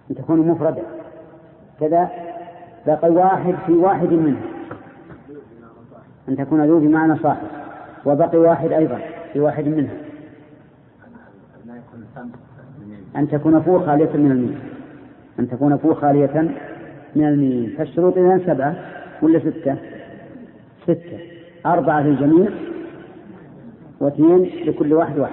أن تكون مفردة كذا، بقي واحد في واحد منها أن تكون ذو بمعنى صاحب، وبقي واحد أيضا في واحد منها أن تكون فوق خالية من الميم، أن تكون فوق خالية من الميم. فالشروط إذن 7 ولا 6؟ 6، 4 في الجميع و2 لكل واحد.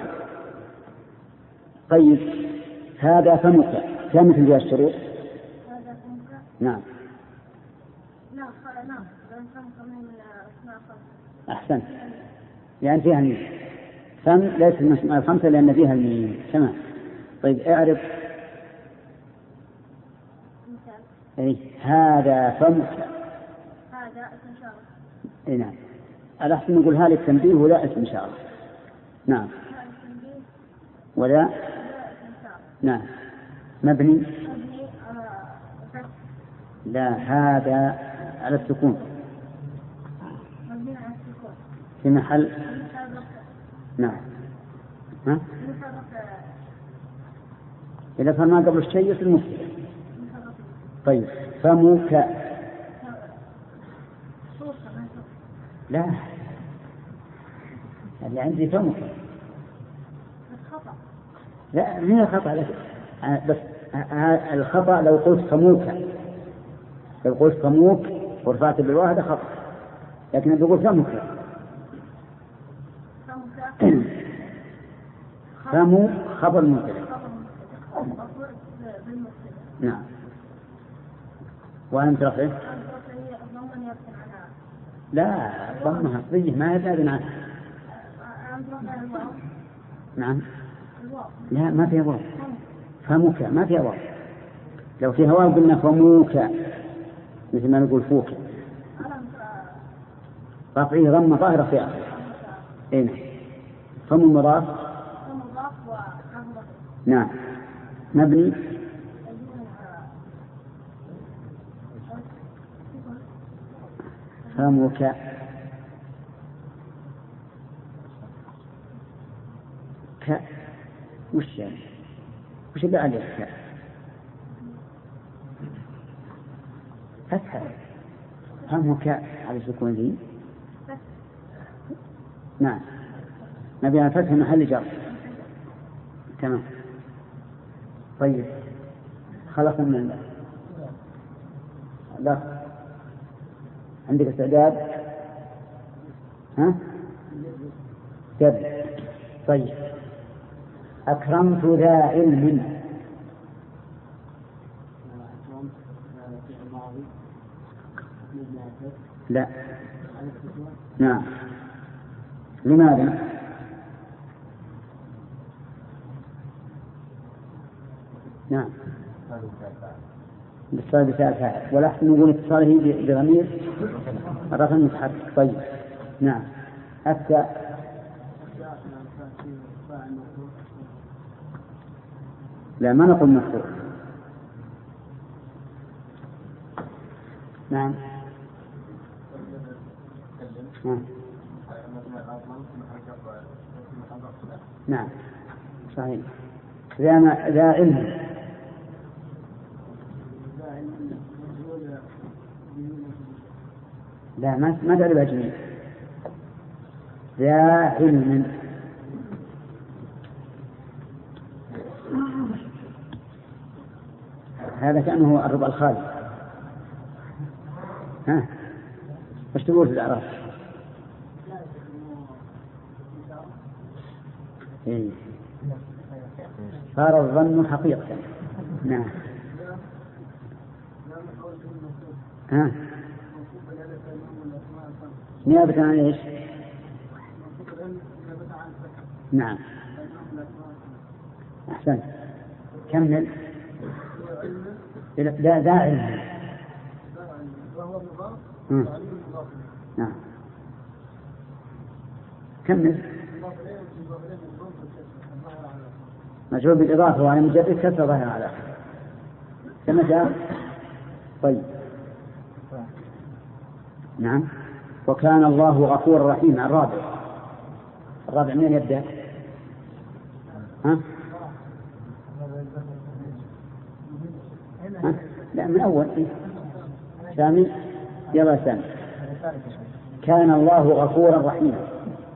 طيب هذا فمك كم مثل جاء الشروط؟ نعم أحسن، لأن فيها الميم. فم ليس من الأسماء الخمسة لأن فيها الميم. تمام. طيب اعرف هذا فمك. هذا اسم إشارة. نعم. الأحسن نقول هذا التنبيه ولا اسم إشارة. نعم. ولا نعم. مبني لا، هذا على السكون في محل. نعم. ها؟ إذا فما قبل الشيء في المفرد. طيب فمك لا، اللي عندي فمك لا، من الخطأ لك. بس الخطأ لو قلت فموك، لو قلت فموك ورفعت بالواحدة خطأ، لكن تقول فمك. فمو خبر مبتدأ. نعم. وأنت رفعه لا، ضمها أصلية ما يزال عنها. نعم. لا ما فيها واو. فمك ما فيها واو. لو فيها واو قلنا فموك مثل ما نقول فوك. رفعه ضمة ظاهرة في آخره. إيه. فم مضاف. نعم. مبني فمك ك وش يعني؟ وش اللي عليه ك؟ فتحة. فمك على سكون ذي. نعم. نبي فتح محل جر. تمام. طيب خلص من الله. لا عندك استعداد؟ ها؟ جد. طيب أكرمت ذا علم. لا. نعم. لماذا؟ نعم. الاتصال بساعة فاعل، ولا أحسن نقول اتصاله بضمير الرقم المتحرك. طيب نعم. حتى لا ما نقول مفعول. نعم. نعم صحيح. ذا علم. لا ما تعرف أجمل. ذا علم. هذا كأنه الربع الخالي. ها وش تقول في الأعراف؟ إيه. صار الظن حقيقة. نعم. ها نيابة عن ايش؟ نعم أحسن. كمل. لا ذا علم. نعم كمل. مجرور بالإضافة وعلى مجرد كسر ظاهر على كما جاء. طيب نعم. وكان الله غفورا رحيما. الرابع من يبدأ؟ ها ها؟ لا من أول إيه؟ سامي يلا سامي. كان الله غفورا رحيما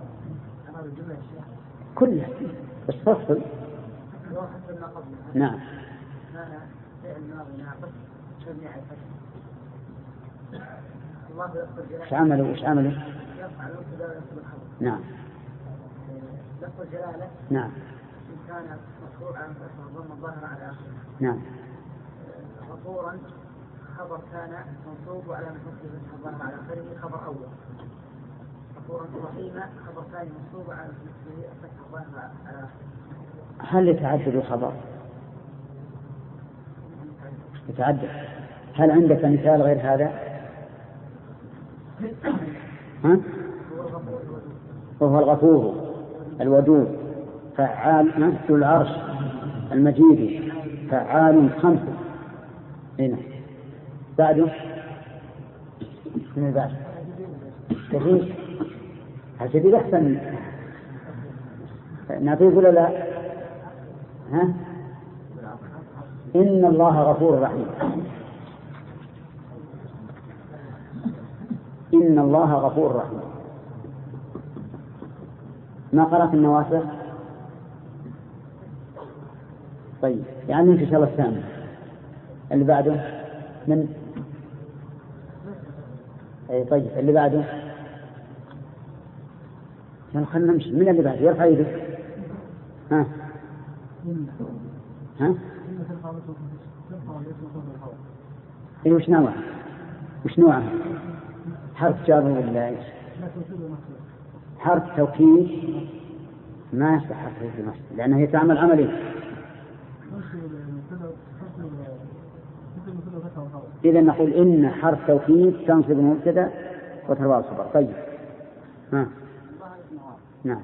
كلها بس فصل. نعم. وش عملوا نعم. لفظ الجلالة نعم. إن كان مرفوعا فالضم الظاهر على آخره. نعم. غفورا خبر كان منصوب وعلى نصبه الظاهر على آخره خبر أول. غفورا رحيما خبر ثاني منصوب وعلى نصبه الظاهر على آخره. هل يتعدد الخبر؟ يتعدد. هل عندك مثال غير هذا؟ ها؟ وهو الغفور الودود فعال ذو العرش المجيد فعال خمسة. هنا بعده من بعد جديد. الجديد أحسن نعطيه ولا لا؟ ها؟ إن الله غفور رحيم. إن الله غفور رحيم. ما قرأت النواسخ؟ طيب يعني إن شاء الله الثاني اللي بعده من أي طيب اللي بعده يعني خلنا نمشي. من اللي بعده يرفع يده؟ ها ها إيه وش نوعه حرف جار ولا إيش؟ حرف توكيد ما يصح حرف المصدر لأنه هي تعمل عملي. إذا نقول إن حرف توكيد تنصب المبتدأ وترفع الخبر. طيب ها نعم.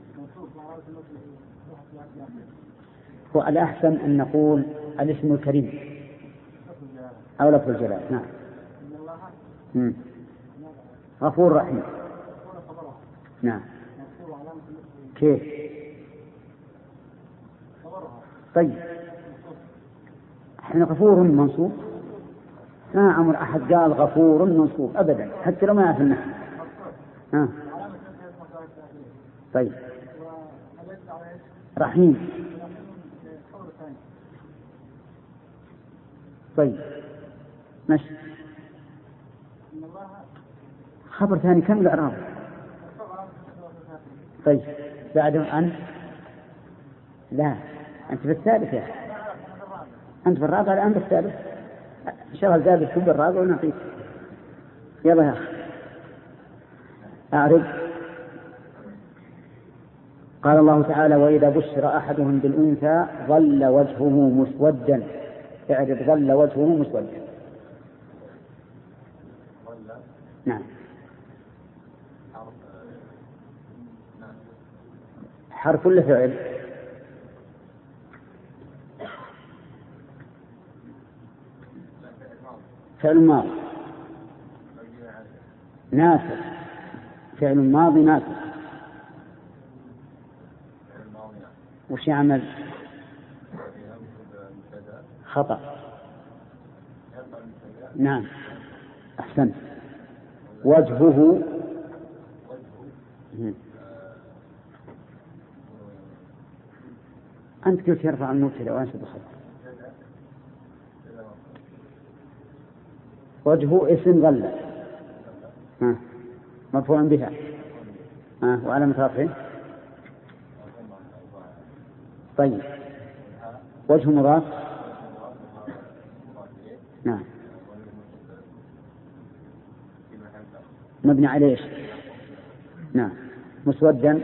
هو الأحسن أن نقول الاسم الكريم أو لفظ الجلال. نعم. غفور رحيم. نعم. كيف؟ طيب احنا غفور منصوب ما عمر أحد قال غفور منصوب أبدا حتى لو ما يعرف النحو. طيب رحيم. طيب ماشي. خبر ثاني كم الإعراب؟ طيب بعده أنت لا أنت بالثالث يا أنت بالرابع الآن بالثالث إن شاء الله زاد الكل بالرابع ونعطيك. يلا يا أخي أعرض. قال الله تعالى وإذا بشر أحدهم بالأنثى ظل وجهه مسودا. اعرض ظل وجهه مسودا. نعم. حرف ولا فعل؟ فعل ماضي ناسخ. فعل ماضي ناسخ. وش يعمل؟ خطأ. نعم أحسنت. وجهه أنت قلت يرفع المبتدأ وينصب الخبر. وجهه اسم غلة مرفوع بها وعلامة رفعه. طيب وجه مضاف. نعم مبني على ايش؟ نعم مسودا.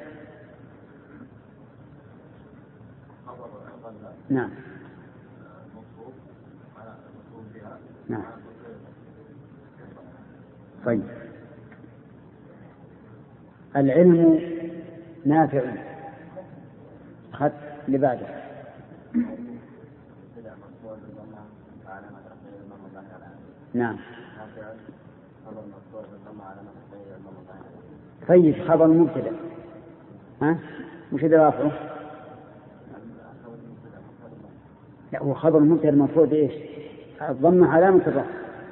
نعم نعم. طيب العلم نافع. خط اللي بعده. نعم. طيب خبر مبتدأ وش إضافته؟ لا هو خبر مبتدأ المفروض إيش؟ الضمة علامة الرفع.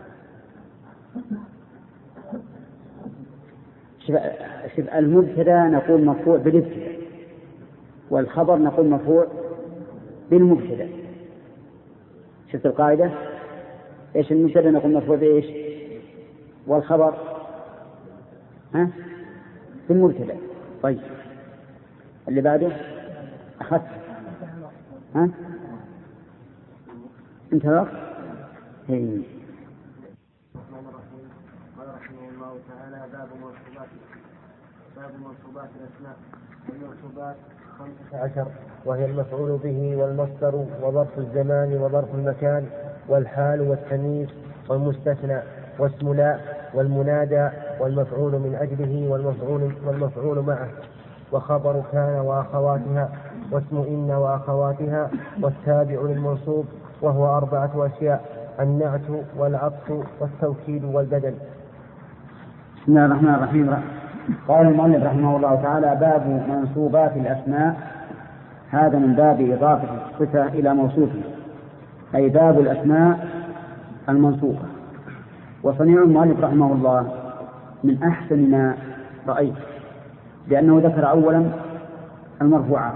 شوف المبتدا نقول مرفوع بالابتداء، والخبر نقول مرفوع بالمبتدا. شفت القاعدة؟ ايش المبتدا نقول مرفوع بايش؟ والخبر بالمبتدا. طيب اللي بعده أخذت انتظر. الرحمن الرحيم. قال رحمه الله تعالى: باب منصوبات الأسماء. المنصوبات 15، وهي المفعول به والمصدر وظرف الزمان وظرف المكان والحال والتمييز والمستثنى واسم لا والمنادى والمفعول من أجله والمفعول معه وخبر كان وأخواتها واسم إن وأخواتها والتابع للمنصوب، وهو 4 أشياء: النعت والعطف والتوكيد والبدل. بسم الله الرحمن الرحيم. قال المؤلف رحمه الله تعالى: باب منصوبات الأسماء. هذا من باب إضافة الصفة إلى موصوفه، أي باب الأسماء المنصوبة. وصنيع المؤلف رحمه الله من أحسن ما رأيت، لأنه ذكر أولا المرفوعات،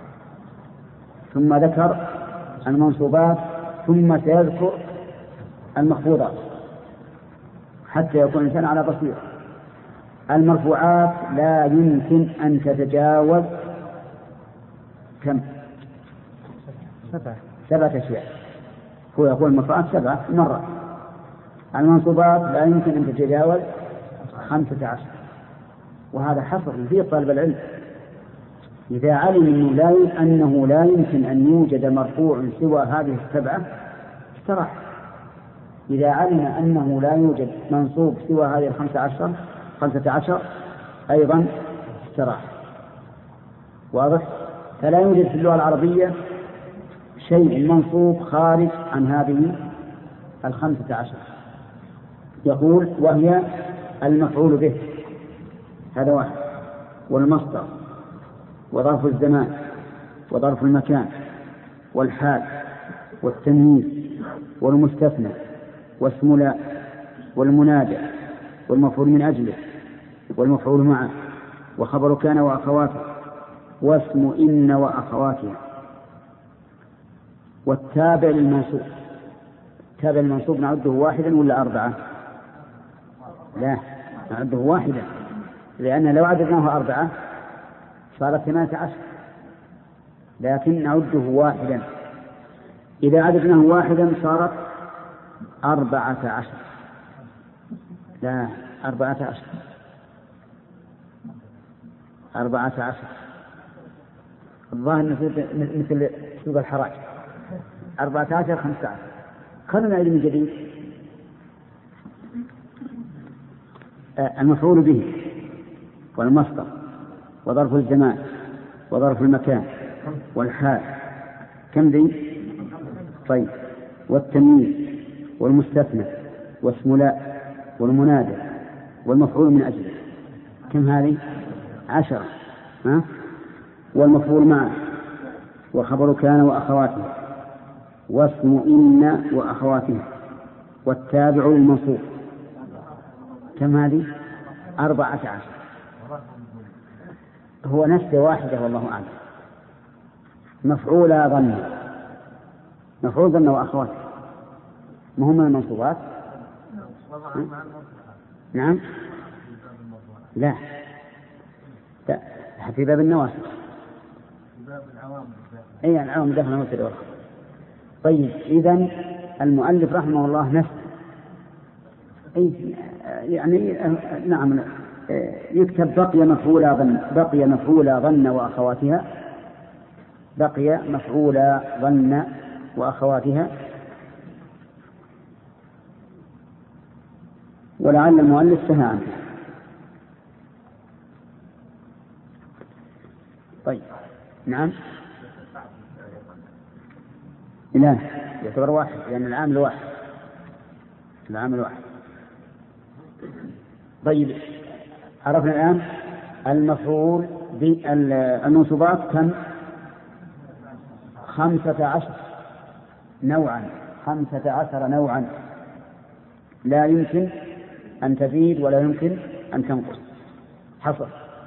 ثم ذكر المنصوبات، ثم سيذكر المخفوضات، حتى يكون الإنسان على بصيرة. المرفوعات لا يمكن أن تتجاوز كم؟ 7 أشياء. هو يقول المرفوعات 7 مرة. المنصوبات لا يمكن أن تتجاوز 15، وهذا حصر في طالب العلم إذا علم أنه لا يمكن أن يوجد مرفوع سوى هذه 7 استراح. إذا علم أنه لا يوجد منصوب سوى هذه 15 أيضا استراح. واضح؟ فلا يوجد في اللغة العربية شيء منصوب خارج عن هذه 15. يقول: وهي المفعول به، هذا واحد، والمصدر وظرف الزمان وظرف المكان والحال والتمييز والمستثنى واسم لا والمنادى والمفعول من أجله والمفعول معه وخبر كان وأخواته واسم إن وأخواتها والتابع للمنصوب. التابع للمنصوب نعده 1 ولا 4؟ لا، نعده 1، لأن لو عددناه 4 صارت 18، لكن نعده 1. إذا عددناه 1 صارت 14. لا، 14. الظاهر مثل سوق الحراج 14 15. خلنا علم جديد. المفعول به والمصدر وظرف الزمان وظرف المكان والحال كم ذي؟ طيب، والتمييز والمستثنى واسم لا والمنادى والمفعول من أجله كم هذه؟ 10. والمفعول معه وخبر كان وأخواتها واسم إن وأخواتها والتابع للمنصوب كم هذه؟ 14. هو نفسه 1 والله أعلم. مفعول ظن وأخواته مهم من المنصوبات. نعم، لا في باب النواسخ، أي العوام دخل مبتدأ. طيب، إذن المؤلف رحمه الله نفسه يعني نعم يكتب بقي مفعول ظن وأخواتها، بقي مفعول ظن وأخواتها. ولعل المؤلف سهى عنه. طيب، نعم، لا يعتبر 1 لأن العامل واحد. طيب، عرفنا الآن المفعول بالمنصوبات كم؟ 15 نوعا. 15 نوعا لا يمكن أن تزيد ولا يمكن أن تنقص حصر.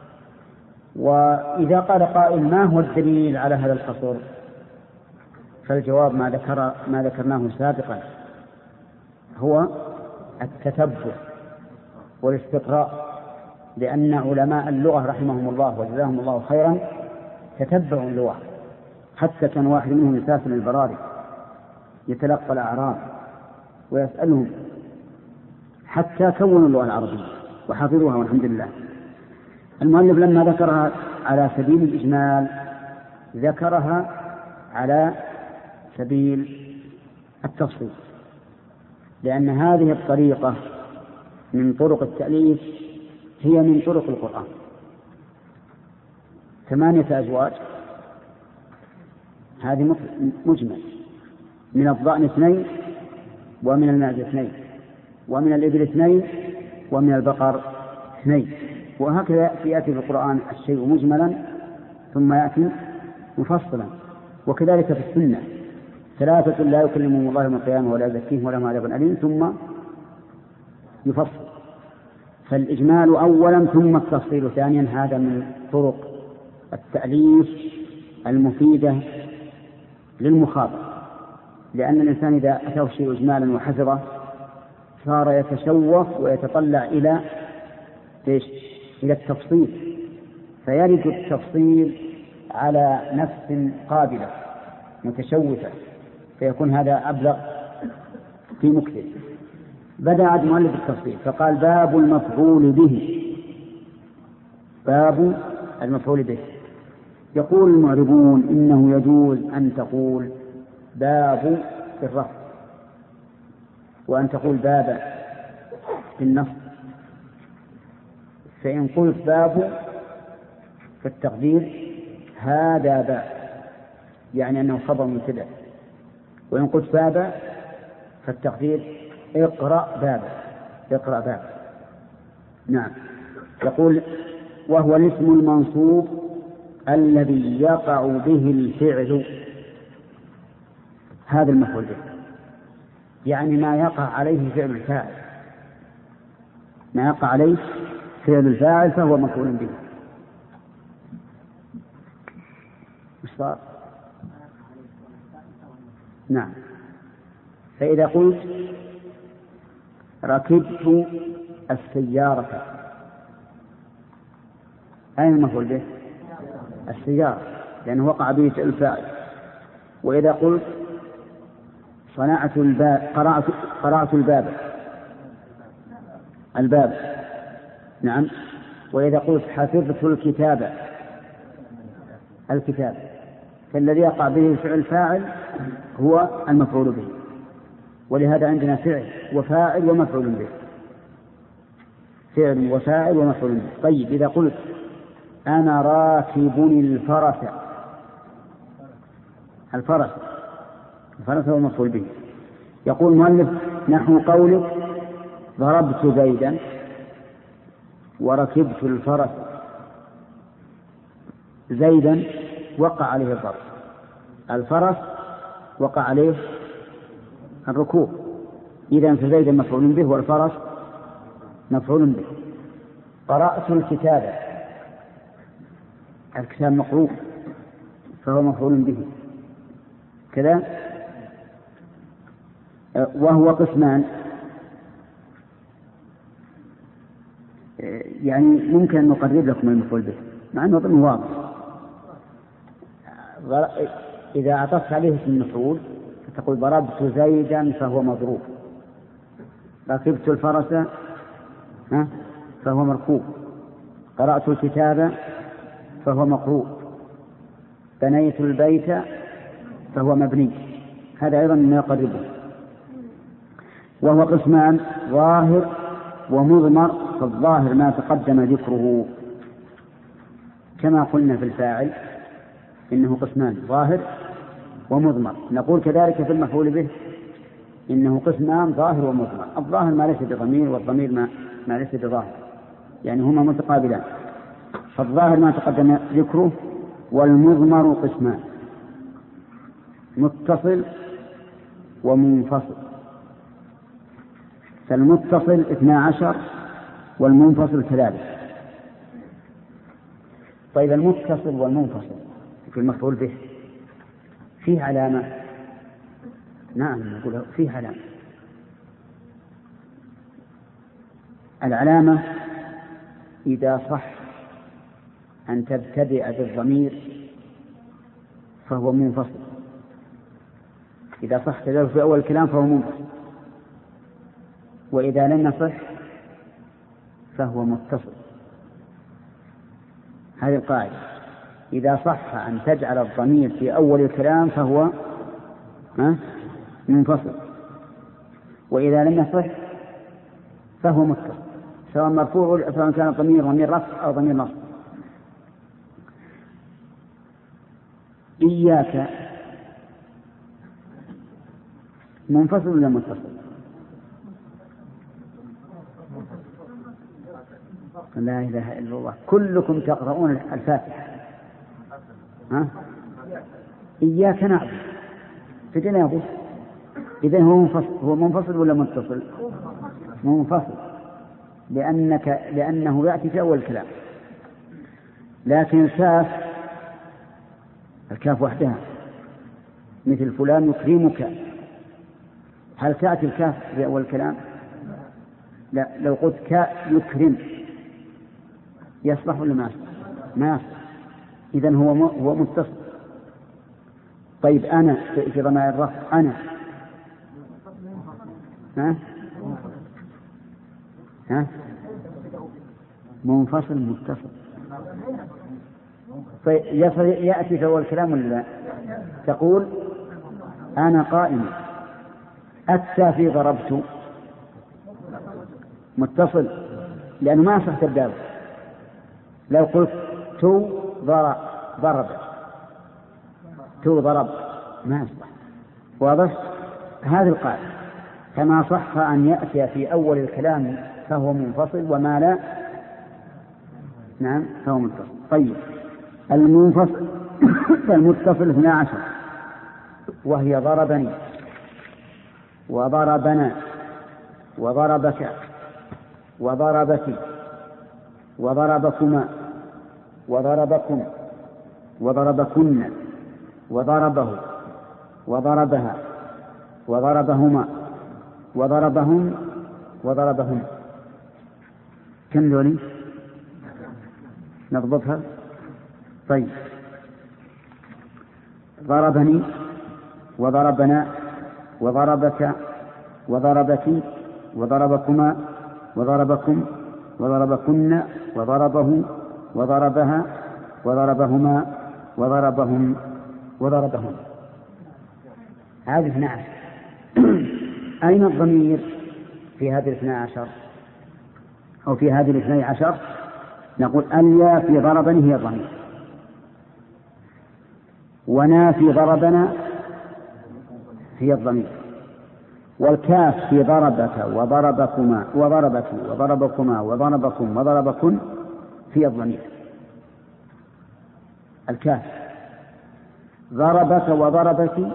وإذا قال قائل ما هو الدليل على هذا الحصر؟ فالجواب ما ذكرناه سابقا، هو التتبع والاستقراء، لأن علماء اللغة رحمهم الله وجزاهم الله خيرا تتبعوا اللغة، حتى كان واحد منهم يسافر البراري يتلقى الأعراب ويسألهم حتى كونوا اللغة العربية وحفظوها والحمد لله. المؤلف لما ذكرها على سبيل الإجمال ذكرها على سبيل التفصيل، لأن هذه الطريقة من طرق التأليف هي من طرق القرآن. 8 أزواج هذه مجمل، من الضأن 2 ومن المعز 2 ومن الإبل 2 ومن البقر 2، وهكذا يأتي في القرآن الشيء مجملا ثم يأتي مفصلا. وكذلك في السنة 3 لا يكلمهم الله يوم القيامة ولا يزكيهم ولهم عذاب أليم ثم يفصل. فالإجمال أولا ثم التفصيل ثانيا، هذا من طرق التأليف المفيدة للمخاطب، لأن الإنسان إذا أتاه شيء إجمالا وحفظه صار يتشوف ويتطلع إلى التفصيل، فيرد التفصيل على نفس قابلة متشوفة، فيكون هذا أبلغ في مكتب. بدأ المؤلف التفصيل فقال باب المفعول به. باب المفعول به. يقول المعربون إنه يجوز أن تقول باب في الرفع وأن تقول باب في النصب، فإن قلت باب في التقدير هذا باب يعني أنه خبر مبتدأ، وإن قلت باب فالتقدير اقرأ باب، اقرأ باب. نعم. يقول وهو الاسم المنصوب الذي يقع به الفعل، هذا المفعول به، يعني ما يقع عليه فعل الفاعل، ما يقع عليه فعل الفاعل فهو مفعول به. مش صار؟ نعم. فإذا قلت ركبت السيارة، أين المفعول به؟ السيارة، لأنه وقع به فعل الفاعل. وإذا قلت صنعت الباب، قرأت الباب، الباب. نعم. وإذا قلت حفظت الكتاب، الكتاب، فالذي يقع به فعل الفاعل هو المفعول به. ولهذا عندنا فعل وفاعل ومفعول به، فعل وفاعل ومفعول به. طيب إذا قلت أنا راكب الفرس، الفرس، الفرس هو المفعول به. يقول المؤلف نحو قولك ضربت زيدا وركبت الفرس، زيدا وقع عليه الضرب، الفرس وقع عليه الركوب، إذن فزيدا مفعول به والفرس مفعول به. قرأت الكتاب، الكتاب مقروء فهو مفعول به كذا. وهو قسمان، يعني ممكن أن نقرب لكم المفعول به مع أنه ضمن واضح. إذا عطفت عليه اسم المفعول تقول ضربت زيدا فهو مضروب، ركبت الفرس فهو مركوب، قرأت الكتاب فهو مقروء، بنيت البيت فهو مبني. هذا أيضا ما يقربه. وهو قسمان ظاهر ومضمر، فالظاهر ما تقدم ذكره كما قلنا في الفاعل إنه قسمان ظاهر ومضمر. نقول كذلك في المفعول به إنه قسمان ظاهر ومضمر. الظاهر ما ليس بضمير والضمير ما ليس بظاهر، يعني هما متقابلان. فالظاهر ما تقدم ذكره، والمضمر قسمان متصل ومنفصل، فالمتصل 12 والمنفصل كذلك. طيب المتصل والمنفصل في المفعول به فيه علامة؟ نعم نقول فيه علامة. العلامة إذا صح أن تبتدئ بالضمير فهو منفصل، إذا صح تبتدئ في أول الكلام فهو منفصل، وإذا لم يصح فهو متصل. هذه القاعدة، إذا صح أن تجعل الضمير في أول الكلام فهو منفصل، وإذا لم يصح فهو متصل، سواء مرفوع سواء كان الضمير ضمير رفع أو ضمير نصب. إياك منفصل ولا متصل؟ لا إله إلا الله، كلكم تقرؤون الفاتحة. إياك نعبد فدنا يا أبو، إذن هو منفصل ولا متصل؟ منفصل، لأنه يأتي في أول الكلام. لكن الكاف وحدها مثل فلان يكرمك، هل تأتي الكاف في أول الكلام؟ لا. لو قلت كاء يكرم يصلح ولا ما يصلح؟ ما يصلح، إذن هو متصل. طيب أنا في ضمائر الرفع أنا منفصل متصل. يأتي في أول الكلام ولا لا؟ تقول أنا قائم. أتى في ضربت متصل لأنه ما يصح تبدأ. لو قلت تو ضرب ما يصح. واضح؟ هذه القاعدة، كما صح أن يأتي في أول الكلام فهو منفصل، وما لا نعم فهو متصل. طيب المنفصل المتصل 12، وهي ضربني وضربنا وضربك وضربك وضربكما وضربكم وضربكن وضربه وضربها وضربهما وضربهم وضربهم. كم ذولي؟ نضبطها. طيب ضربني وضربنا وضربك وضربك وضربكما وضربكم وضربكن وضربه وضربها وضربهما وضربهم وضربهم. هذه 12. أين الضمير في هذه 12 أو في هذه 12؟ نقول اليا في ضربني هي الضمير، ونا في ضربنا هي الضمير، والكاف في ضربك وضربكما وضربك وضربكما وضربكم وضربكن في الضمير. الكاف ضربك وضربك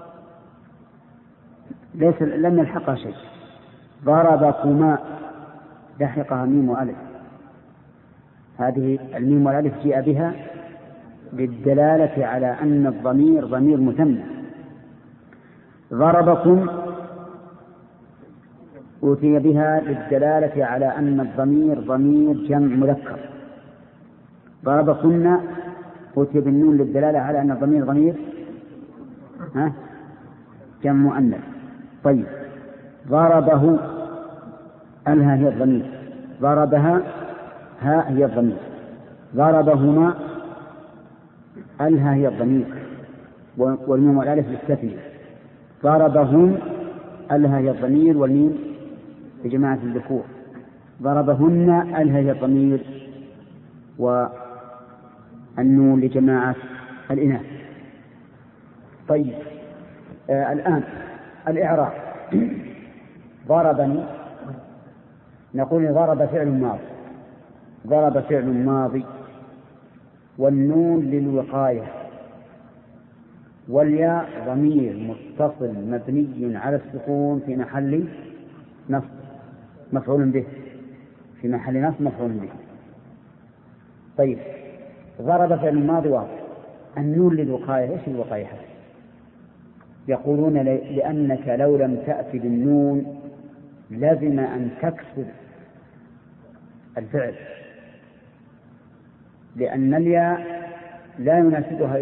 لم يلحقها شيء، ضربكما لحقها ميم وألف. هذه الميم والألف جاء بها للدلالة على أن الضمير ضمير مثنى. ضربكم أوتي بها للدلالة على أن الضمير ضمير جمع مذكر. ضربكن أوتي بالنون للدلالة على أن الضمير ضمير جمع مؤنث. طيب ضربه الها هي الضمير، ضربها ها هي الضمير، ضربهما الها هي الضمير والميم والالف للتثنية، ضربهم الها هي الضمير والميم لجماعة الذكور، ضربهن الها هي الضمير والنون لجماعة الإناث. طيب الآن الإعراب. ضربني نقول ضرب فعل ماضي، ضرب فعل ماضي والنون للوقاية والياء ضمير متصل مبني على السكون في محل نصب مفعول به، في محل نصب مفعول به. طيب ضرب فعل الماضي واضح. النون للوقاية، ايش الوقاية؟ يقولون لأنك لو لم تأتي بالنون لازم أن تكسر الفعل، لأن الياء لا يناسبها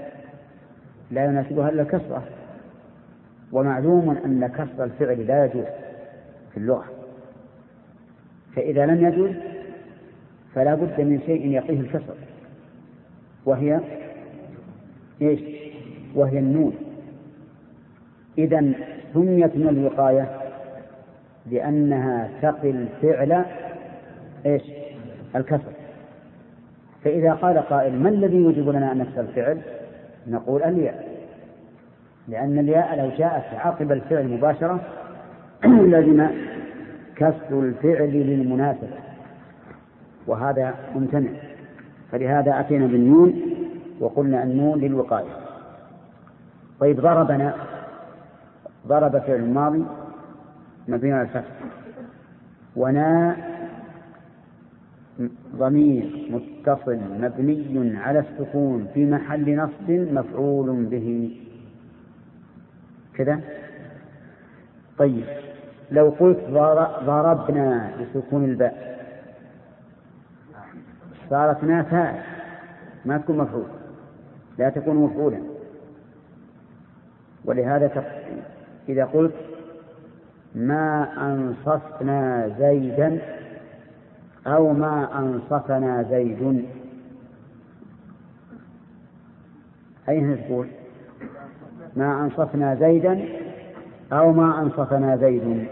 إلا الكسرة، ومعلوم أن كسر الفعل لا يجوز في اللغة، فإذا لم يجوز فلا بد من شيء يقيه الكسر، وهي إيش؟ وهي النون. إذن سميت من الوقاية لأنها تقي الفعل إيش؟ الكسر. فإذا قال قائل ما الذي يوجب لنا أن نكسر الفعل؟ نقول الياء، لأن الياء لو جاءت عقب الفعل مباشرة لازم كسر الفعل للمناسبة، وهذا ممتنع، فلهذا أتينا بالنون وقلنا النون للوقاية. طيب ضرب فعل الماضي مبني على الفتح، ونا ضمير متصل مبني على السكون في محل نصب مفعول به كذا. طيب لو قلت ضربنا بسكون الباء صارت نا فاعل، ما تكون مفعول، لا تكون مفعولا. ولهذا إذا قلت ما أنصفنا زيدا أو ما أنصفنا زيد، أين تقول؟ ما أنصفنا زيدا أو ما أنصفنا زيد.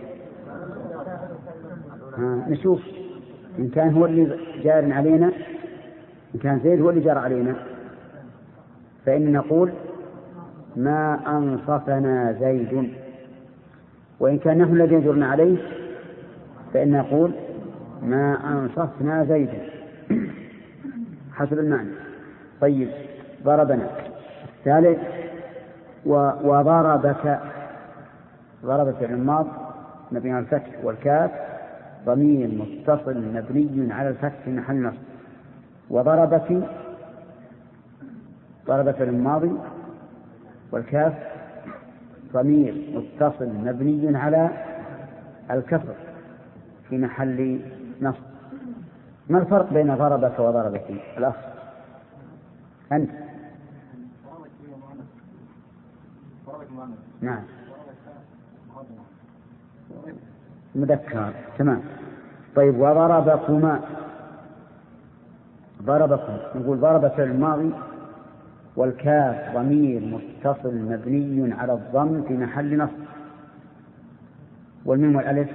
نشوف إن كان هو اللي جار علينا، إن كان زيد هو اللي جار علينا فإن نقول ما أنصفنا زيد، وإن كان نحن الذين جرنا عليه فإن نقول ما أنصفنا زيدا حسب المعنى. طيب ضربنا. الثالث وضربك، ضرب فعل الماضي مبني على الفتح، والكاف ضمير متصل مبني على الفتح في محل نصب. وضربك ضرب فعل الماضي والكاف ضمير متصل مبني على الكسر في محل نصب. ما الفرق بين ضربك وضربك الأخ أنت؟ نعم مذكر تمام. طيب وضربكما، ضربكم نقول ضرب فعل الماضي والكاف ضمير متصل مبني على الضم في محل نصب، والميم والألف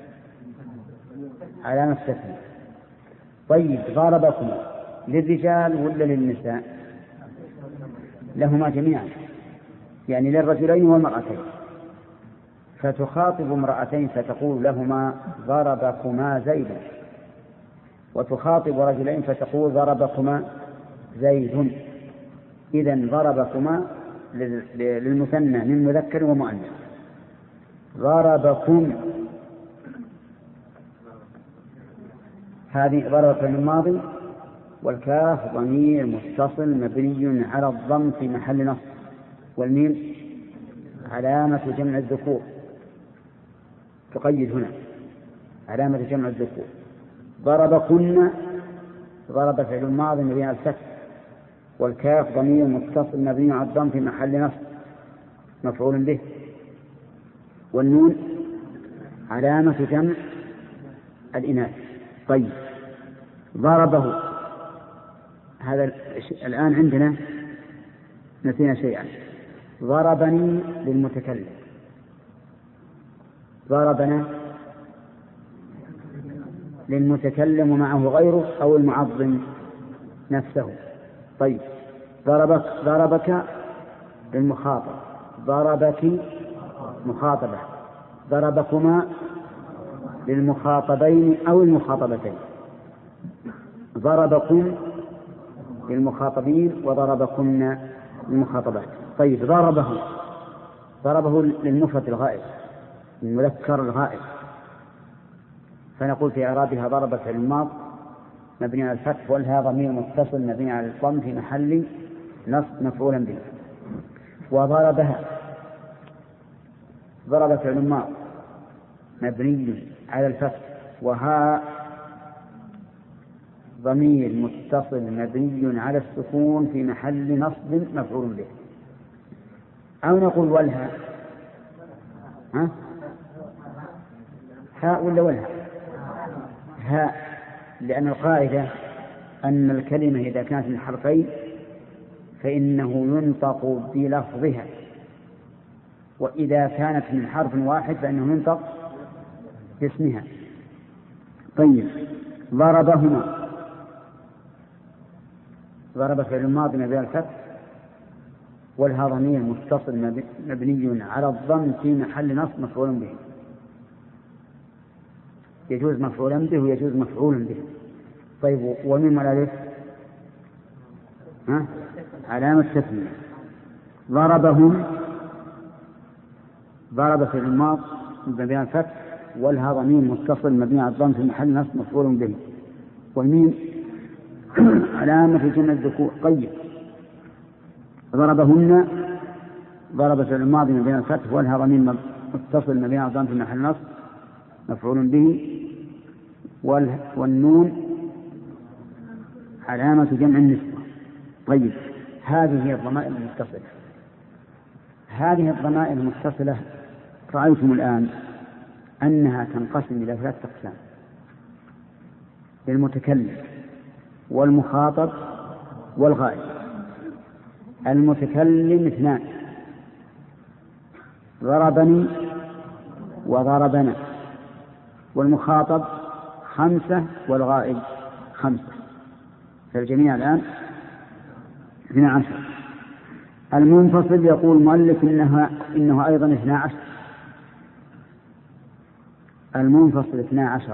علامة التثنية. طيب ضربكما للرجال ولا للنساء؟ لهما جميعا، يعني للرجلين والمرأتين، فتخاطب امرأتين فتقول لهما ضربكما زيد، وتخاطب رجلين فتقول ضربكما زيد. إذن ضربكما للمثنى من مذكر ومؤنث. ضربكم هذه ضرب في الماضي والكاف ضمير متصل مبني على الضم في محل نصب، والميم علامة جمع الذكور تقيد هنا علامة جمع الذكور. ضربكن ضرب فعل الماضي مبني على الفتح، والكاف ضمير متصل مبني على الضم في محل نصب مفعول به، والنون علامة جمع الإناث. طيب ضربه، هذا الآن عندنا نسينا شيئا. ضربني للمتكلم، ضربنا للمتكلم ومعه غيره أو المعظم نفسه. طيب ضربك للمخاطب، ضربك مخاطبة، ضربكما للمخاطبين أو المخاطبتين، ضربكم للمخاطبين وضربكن للمخاطبات. طيب ضربه للمفرد الغائب، المذكر الغائب، فنقول في إعرابها ضرب فعل الماض مبني على الفتح والها ضمير متصل مبني على الضم في محل نصب مفعولا به. وضربها ضرب فعل الماض مبني على الفتح وها ضمير متصل مبني على السكون في محل نصب مفعول به. أو نقول والها هاء ولا والها؟ هاء، لأن القاعدة أن الكلمة إذا كانت من حرفين فإنه ينطق بلفظها، وإذا كانت من حرف واحد فإنه ينطق باسمها. طيب ضربهما ضرب فعل الماضي مبني على الفتح والها ضمير متصل مبني على الضم في محل نصب مفعول به. يجوز مفعولا به ويجوز مفعولا به. طيب ومن الألف علامة تثنية. ضربهم ضرب فعل الماضي مبني على الفتح والها ضمير متصل مبني على الضم في محل نصب مفعول به. والميم علامة جمع الذكور. طيب ضربهن ضرب فعل الماضي مبني على الفتح والها ضمير متصل مبني على الضم في محل نصب مفعول به. والنون علامة جمع النسبة. طيب هذه هي الضمائر المتصلة. هذه الضمائر المتصلة رأيتم الآن أنها تنقسم إلى 3 أقسام: المتكلم والمخاطب والغائب. المتكلم 2: ضربني وضربنا. والمخاطب 5 والغائب 5. فالجميع الآن 12. المنفصل يقول المؤلف إنه أيضا 12. المنفصل 12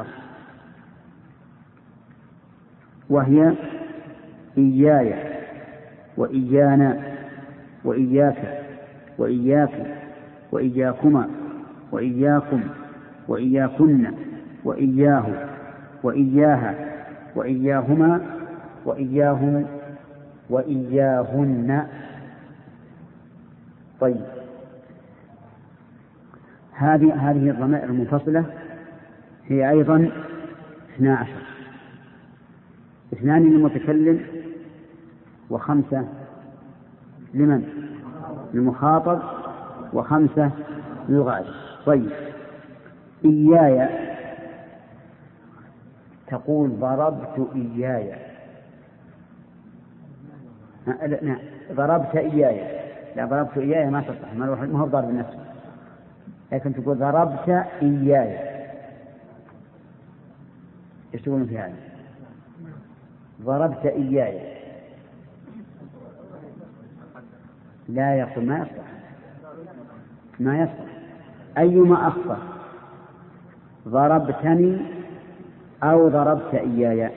وهي إياي وإيانا وإياك وإياك وإياكما وإياكم وإياكن وإياه وإياها وإياهما وإياهم وإياهن. طيب هذه الضمائر المنفصلة هي أيضا 12: 2 للمتكلم و5 لمن؟ للمخاطب و5 للغائب. طيب إياي تقول ضربت إياي. لا ضربت إياي. لا ضربت إياي ما تصح، ما هو ضرب نفسه، لكن تقول ضربت إياي. ايش تقولون في هذا؟ ضربت إياي لا يقول ما يصح. أيما أخطأ ضربتني أو ضربت إياي؟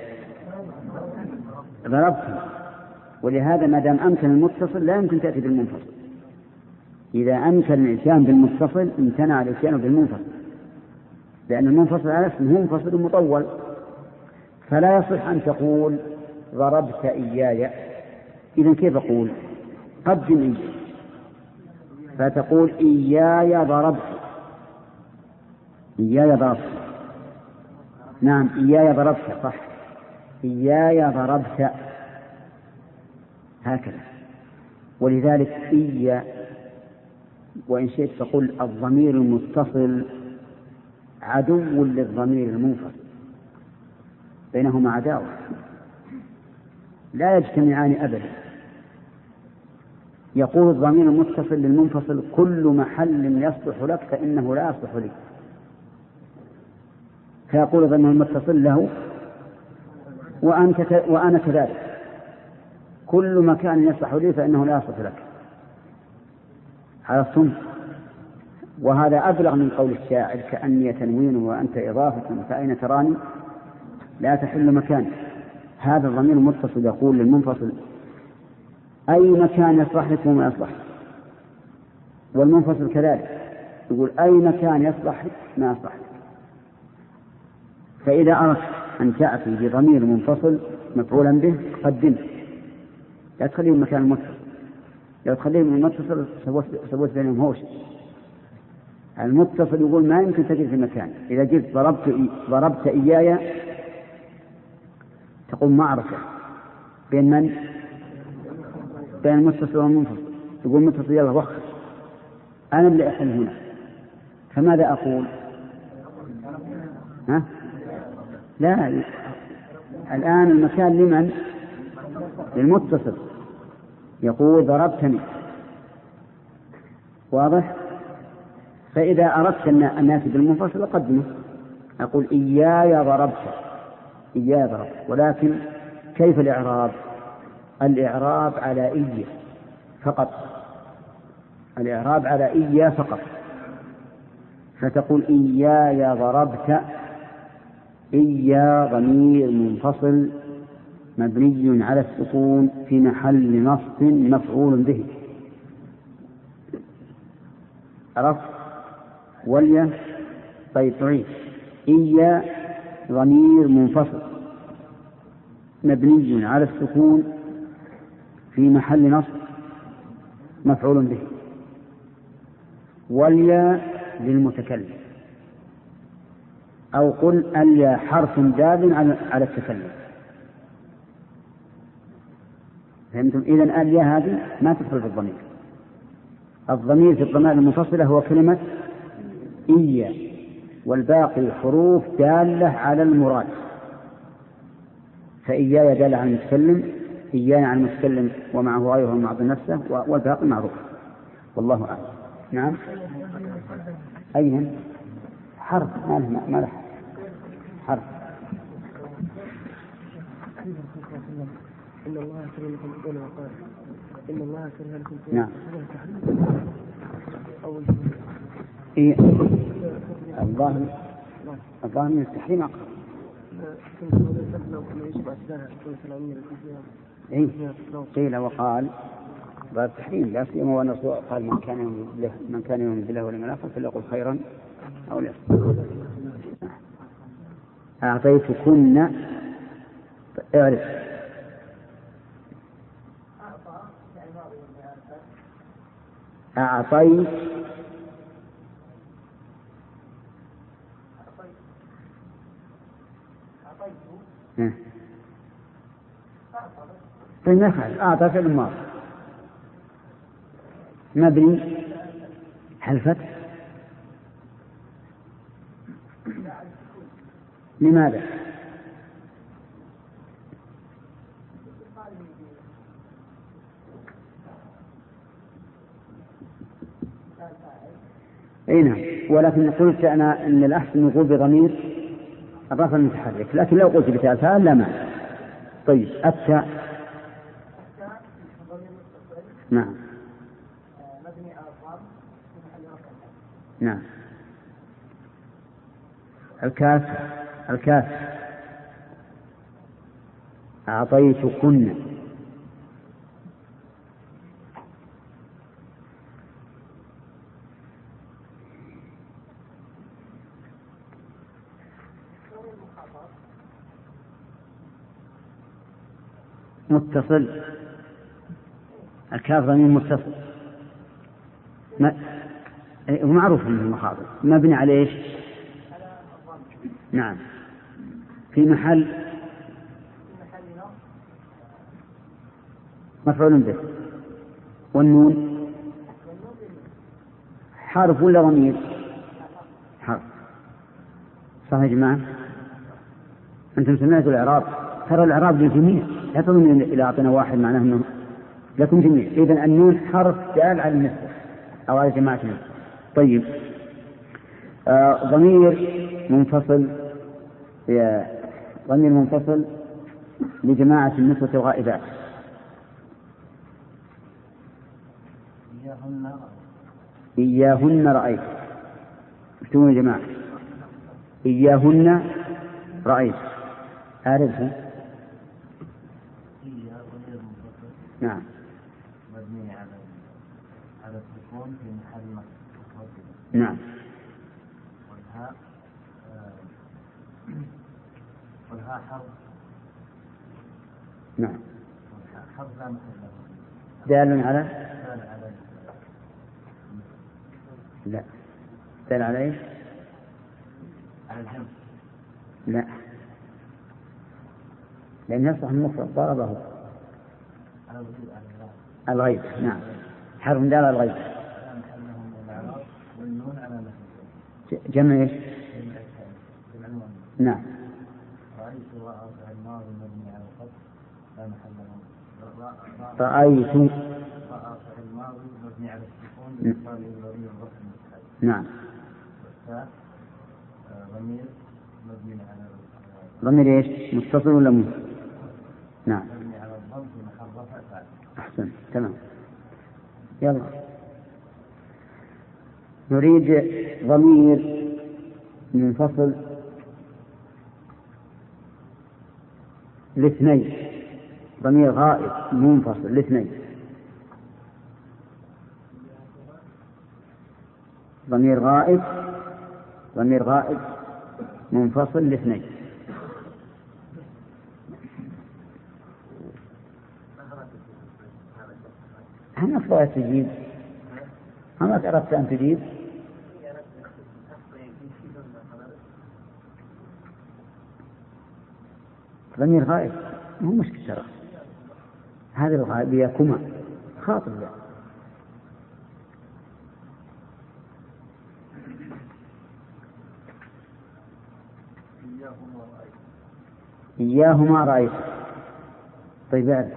ضربتني. ولهذا ما دام أمكن المتصل لا يمكن تأتي بالمنفصل. إذا أمكن الإتيان بالمتصل امتنع الإتيان بالمنفصل، لأن المنفصل على اسمه منفصل مطول، فلا يصح أن تقول ضربت إياي. إذن كيف أقول؟ قدم إياي، فتقول إياي ضربت. إياي ضربت. نعم إياي ضربت صح. إياي ضربت هكذا. ولذلك إيا وإن شئت فقل الضمير المتصل عدو للضمير المنفصل، بينهما عداوة لا يجتمعان أبدا. يقول الضمير المتصل للمنفصل: كل محل يصلح لك فإنه لا يصلح لي. فيقول الضمير المتصل له: وأنا كذلك، كل مكان يصلح لي فإنه لا يصلح لك. عرفتم؟ وهذا أبلغ من قول الشاعر: كأني تنوين وأنت إضافة فأين تراني لا تحل مكان. هذا الضمير المتصل يقول للمنفصل: أي مكان يصلح لك وما يصلح. والمنفصل كذلك، يقول أي مكان يصلح ما يصلح. فإذا أردت أن تأتي بضمير منفصل مفعولا به قدمه، لا تخليه من مكان المتصل. لو تخليه من المتصل سويت بينهم هوش. المتصل يقول ما يمكن تجد في مكان. إذا جئت ضربت إياي تقوم معركة بين من؟ بين المتصل والمنفصل. يقول متصل يلا وخر، أنا اللي أحل هنا، فماذا أقول؟ ها؟ لا، الآن المكان لمن؟ للمتصل. يقول ضربتني، واضح؟ فإذا أردت أن نأتي بالمنفصل أقدمه، أقول إياي ضربت، إياي ضربت. ولكن كيف الإعراب؟ الإعراب على إيا فقط، الإعراب على إيا فقط. فتقول إياي ضربت، إيا ضمير منفصل مبني على السكون في محل نصب مفعول به. عرفت؟ وليا طيب تعيد. إيا ضمير منفصل مبني على السكون في محل نصب مفعول به. واليا للمتكلم، أو قل اليا حرف دال على التكلم. فهمتم؟ إذن اليا هذه ما تدخل في الضمير. الضمير في الضمائر المنفصلة هو كلمة إيا، والباقي حروف دالة على المراد. فإياي دالة على المتكلم، إياي عن المتكلم ومعه غيره معظم نفسه، والباقي معروف. والله أعلم. نعم. أين حرف ما له حرف. إن الله كره لكم القول وقال إن الله كره لكم. نعم. إيه الظاهر من التحريم أقرب. إيه قيل وقال باب التحريم، لا سيما وأن الرسول قال من كان يؤمن بالله واليوم الآخر فليقل خيرا أو ليصمت. أعطيتكن اعرف أعطيت فلنفعل أعطى فعل ماضي مبني هل فتح؟ لماذا؟ أي نعم، ولكن قلت أنا أن الأحسن نقول بضمير الرفع المتحرك، لكن لو قلت بتاء الفاعل لا مانع. طيب التاء. نعم. نعم. الكاف أعطيتكن. متصل. الكاف ضمير متصل ومعروف من المخاطب مبني على ايش؟ نعم في محل مفعول به. والنون حرف ولا ضمير؟ حرف. صح يا جماعة؟ أنتم سمعتوا الإعراب؟ ترى الإعراب للجميع، لا تظن إذا أعطينا واحد معناه أنه لكم جميع. إذن النون حرف دال على النسبة أو على جماعة النسبة. طيب ضمير منفصل لجماعة النسبة الغائبات. إياهن رأيت. اكتبوا يا جماعة إياهن رأيت. أعرفها. نعم. على السكون في محل مصدر. نعم. والهاء حرف. نعم. حرف لا محل له. دال على. لا. دال على ايش؟ على الجمع. لا، لأن يصح المفرد ضربه. الغيب. نعم، حرف دال على الغيب. جمع ايش؟ نعم. رأيت الماضي مبني على الفتح لا محل له. رأيت الماضي مبني على السكون باتصال الضمير الرفع المتحرك. نعم. والتاء ضمير مبني على ضمير ايش؟ متصل ولا منفصل؟ نعم. مبني على الضم في محل رفع فاعل. أحسن، تمام. يلا نريد ضمير منفصل لاثنين، ضمير غائب منفصل لاثنين، ضمير غائب منفصل لاثنين. هم أفضل تجيب، هم أردت أن تجيب. ضمير غائب مو مشكلة ترى، هذه الغائبية كما خاطر له. إياهما رأيت. طيب بعد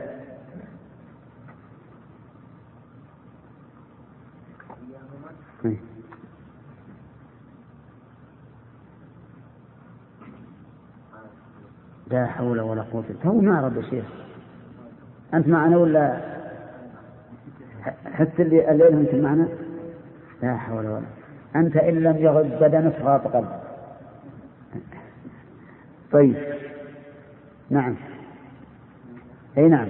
لا حول ولا قوة. تو ما رد شيء. أنت معنا ولا حتى الليل أنت معنا؟ لا حول ولا. أنت إن لم يغض بدنك غاض قلبك. طيب نعم. أي نعم.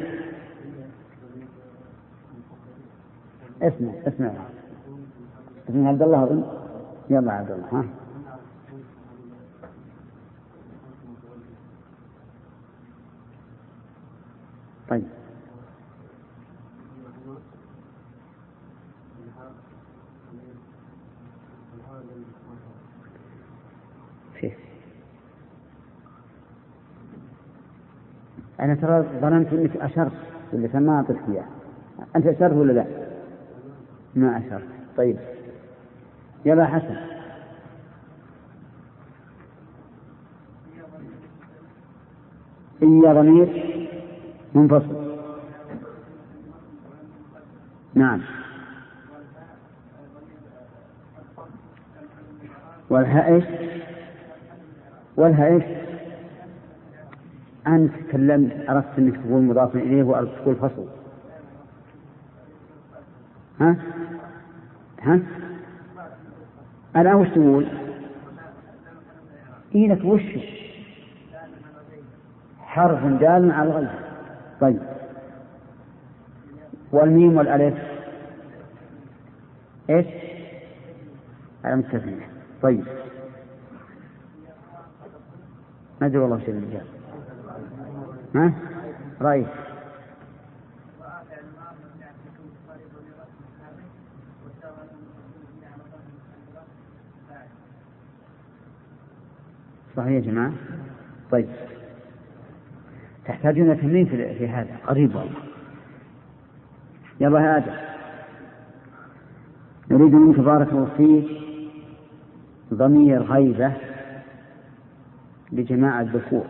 اسمع عبد الله أظن. يلا عبد الله. ها طيب فيه. أنا ترى ظننت أنك أشرت اللي ما أعطيك إياه. أنت أشرت ولا لا؟ ما أشرت. طيب يلا حسن. إيا ضمير منفصل. نعم. والهاء إيش؟ أنت تكلمت أردت أنك تقول مضاف إليه وأردت تقول فصل. ها أنا وش تقول؟ إينك وش حرف دال على الغيب. طيب والميم والألف إيش؟ على مستثنى. طيب ما أدري والله شيء الرجال. ها رأيت. صحيح يا جماعة. طيب تحتاجون تمرين في هذا قريب والله. يلا هذا نريد منك بارك الله فيك ضمير غيبة لجماعة الذكور،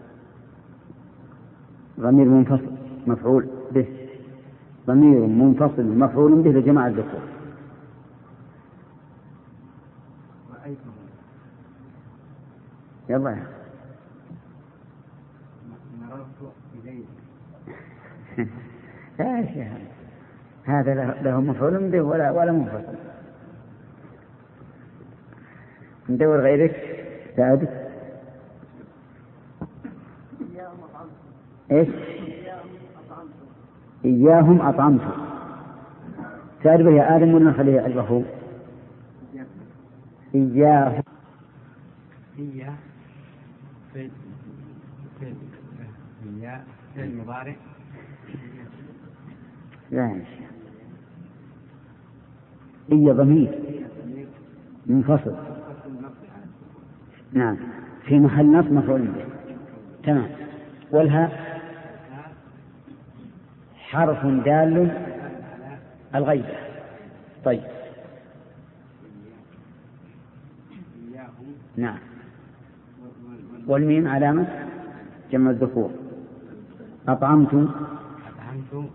ضمير منفصل مفعول به، ضمير منفصل مفعول به لجماعة الذكور. يلا لا شيء هذا له مفعول به ولا منفصل. ندور غيرك ساعدك. إيش؟ إياهم أطعمت. تعرف يا آدم ولا نخليه يعرفه؟ إياه إياه في المضارع لا إياه ضمير منفصل. نعم في محل نصب مفعول به. تمام. والهاء حرف دال الغيبة. طيب نعم. والميم علامة جمع الذكور. أطعمت أطعم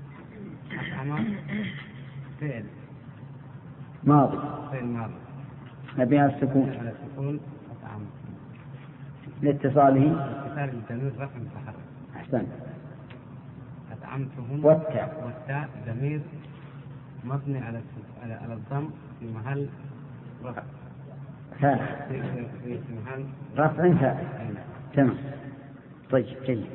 فعل ماضي نبي على السكون أطعم لاتصاله اتصال الضمير رفع متحرك. أحسن. أطعمتهم والتاء ضمير مبني على الضم في محل رفع فاعل في محل رفع فاعل. تمام. طيب جيد.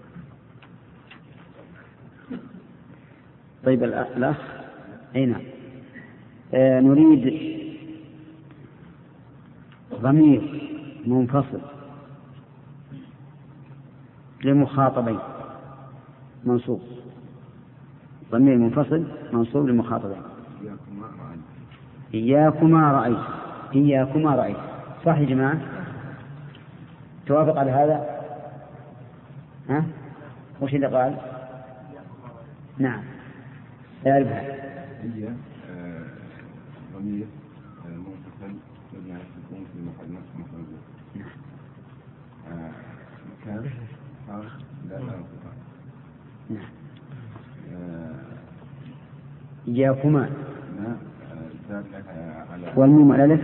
طيب الأخ هنا نريد ضمير منفصل للمخاطبين منصوب. ضمير منفصل منصوب للمخاطبين. إياكما رأيت. إياكما رأيت. صح يا جماعة؟ توافق على هذا؟ ها؟ وش اللي قال؟ نعم أعرفها. هي ضمير منفصل مبني على السكون في محل نصب مفعول به. مكان حرف لا انقطاع. نعم. إياكما والميم الألف.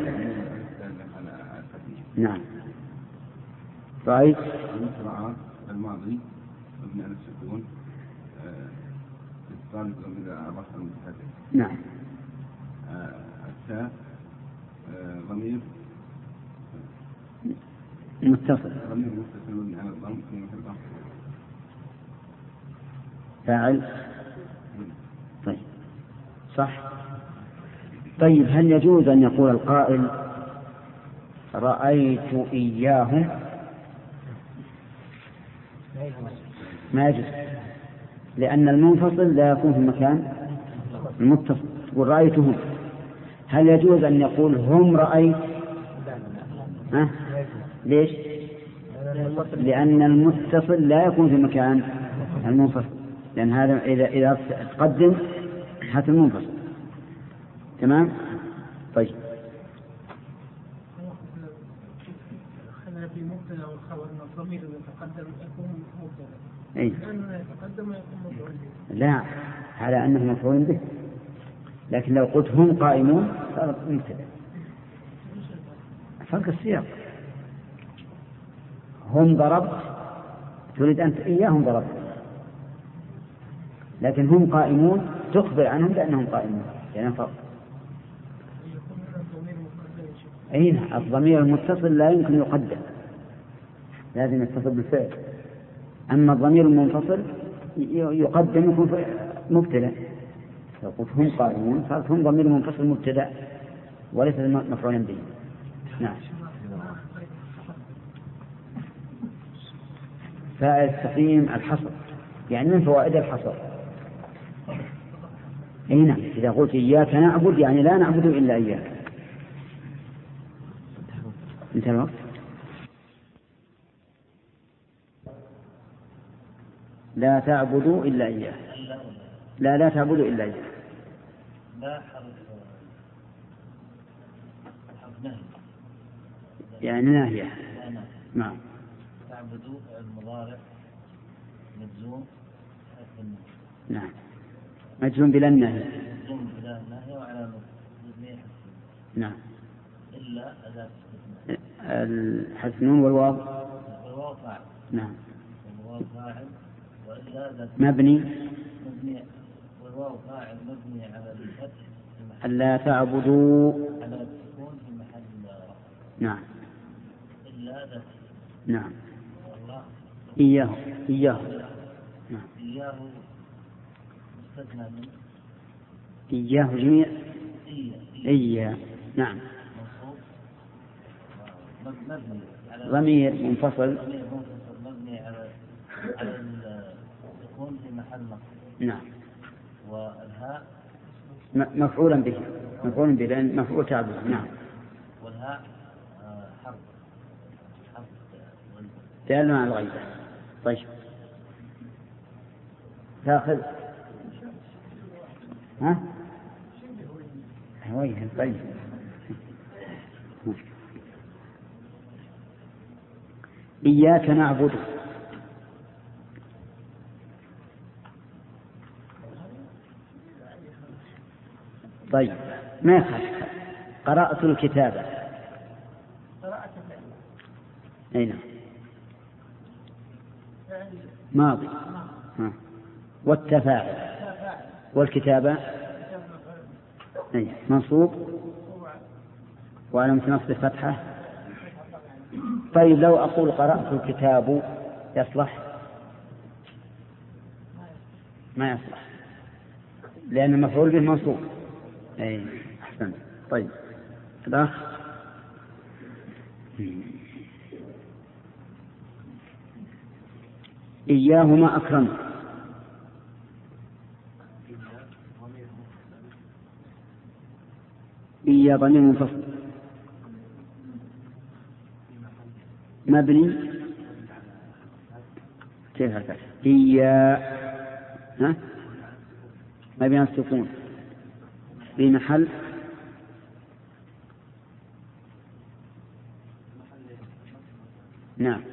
نعم. رأيت رأى الماضي مبني على السكون اتصال الضمير رفع متحرك. نعم. التاء ضمير متصل مبني على الضم في محل رفع فاعل. طيب صح. طيب هل يجوز أن يقول القائل رأيت إياهم؟ ما يجوز، لأن المنفصل لا يكون في المكان المتصل. تقول رأيتهم. هل يجوز أن يقول هم رأيت؟ ليش؟ لأن المتصل لا يكون في مكان المنفصل، لأن هذا إذا تقدم حتى المنفصل. تمام. طيب خلينا في مبتدا والخبر ان الضمير يتقدم يكون مبتدا. أي. لأنه يتقدم يكون مفعول به. لا، على أنه مفعول به، لكن لو قلت هم قائمون صارت مبتدا. فرق السياق. هم ضربت تريد أنت إياهم ضربت، لكن هم قائمون تخبر عنهم بأنهم قائمون، يعني فرق. أين الضمير المتصل لا يمكن يقدم، لازم يتصل بالفعل. أما الضمير المنفصل يقدم يكون مبتدأ. لو قلت هم قائمون صارت هم ضمير منفصل مبتدأ وليس مفعولا به. نعم. فائدة التقييم الحصر، يعني من فوائد الحصر. أي نعم. إذا قلت إياك نعبد يعني لا نعبد إلا إياك. انتهى الوقت. لا تعبدوا إلا إياه. لا تعبدوا إلا إياه. لا حرف نهي يعني ناهية. نعم. تعبدوا المضارع مجزوم. نعم. مجزوم بلا النهي. مجزوم بلا النهي وعلى مبني. نعم. إلا أداة الحذف نون والواو. والواو فاعل. نعم. والواو فاعل وإلا أداة مبني. والواو فاعل مبني على الفتح في محل. ألا تعبدوا. على السكون في محل رفع. نعم. إلا أداة. نعم. والله إياه. نعم. إياه مستثنى من إياه جميع إياه. نعم. ضمير منفصل مبني على السكون في محل نصب. نعم. والهاء مفعولا به لأن مفعول تعبد. نعم. والهاء حرف دال على الغيبة. طيب تأخذ ها هويه. طيب إياك نعبد. طيب ما يخالف. قرأت الكتابة. أين ماضي. والتفاعل والكتابة منصوب وعلامة نصب فتحة. طيب لو أقول قرأت الكتاب يصلح؟ ما يصلح لأن المفعول به منصوب. أي أحسن. طيب الأخ إياهما أكرمت. إيا ضمير منفصل مبني كيف هكذا إيا مبني على السكون في محل نعم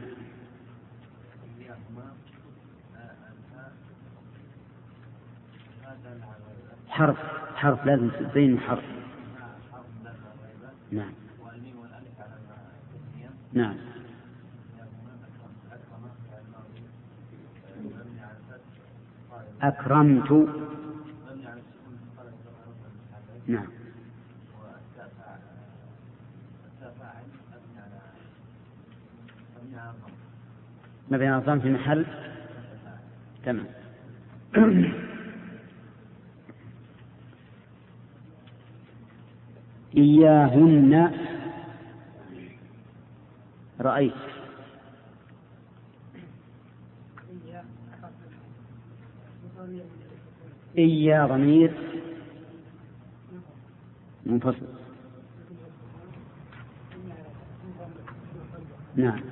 حرف لازم تبين حرف. نعم نعم. أكرمت. نعم. مبني على الضم في محل. تمام. إياهن رأيت. إيا ضمير منفصل. نعم.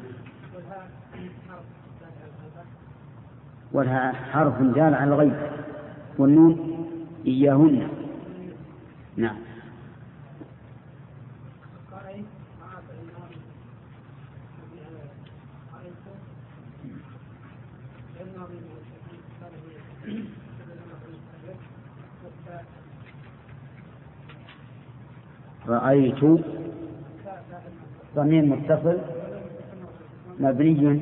والها حرف دال على الغيب. والنون إياهن. نعم. رأيت ضمير متصل مبني.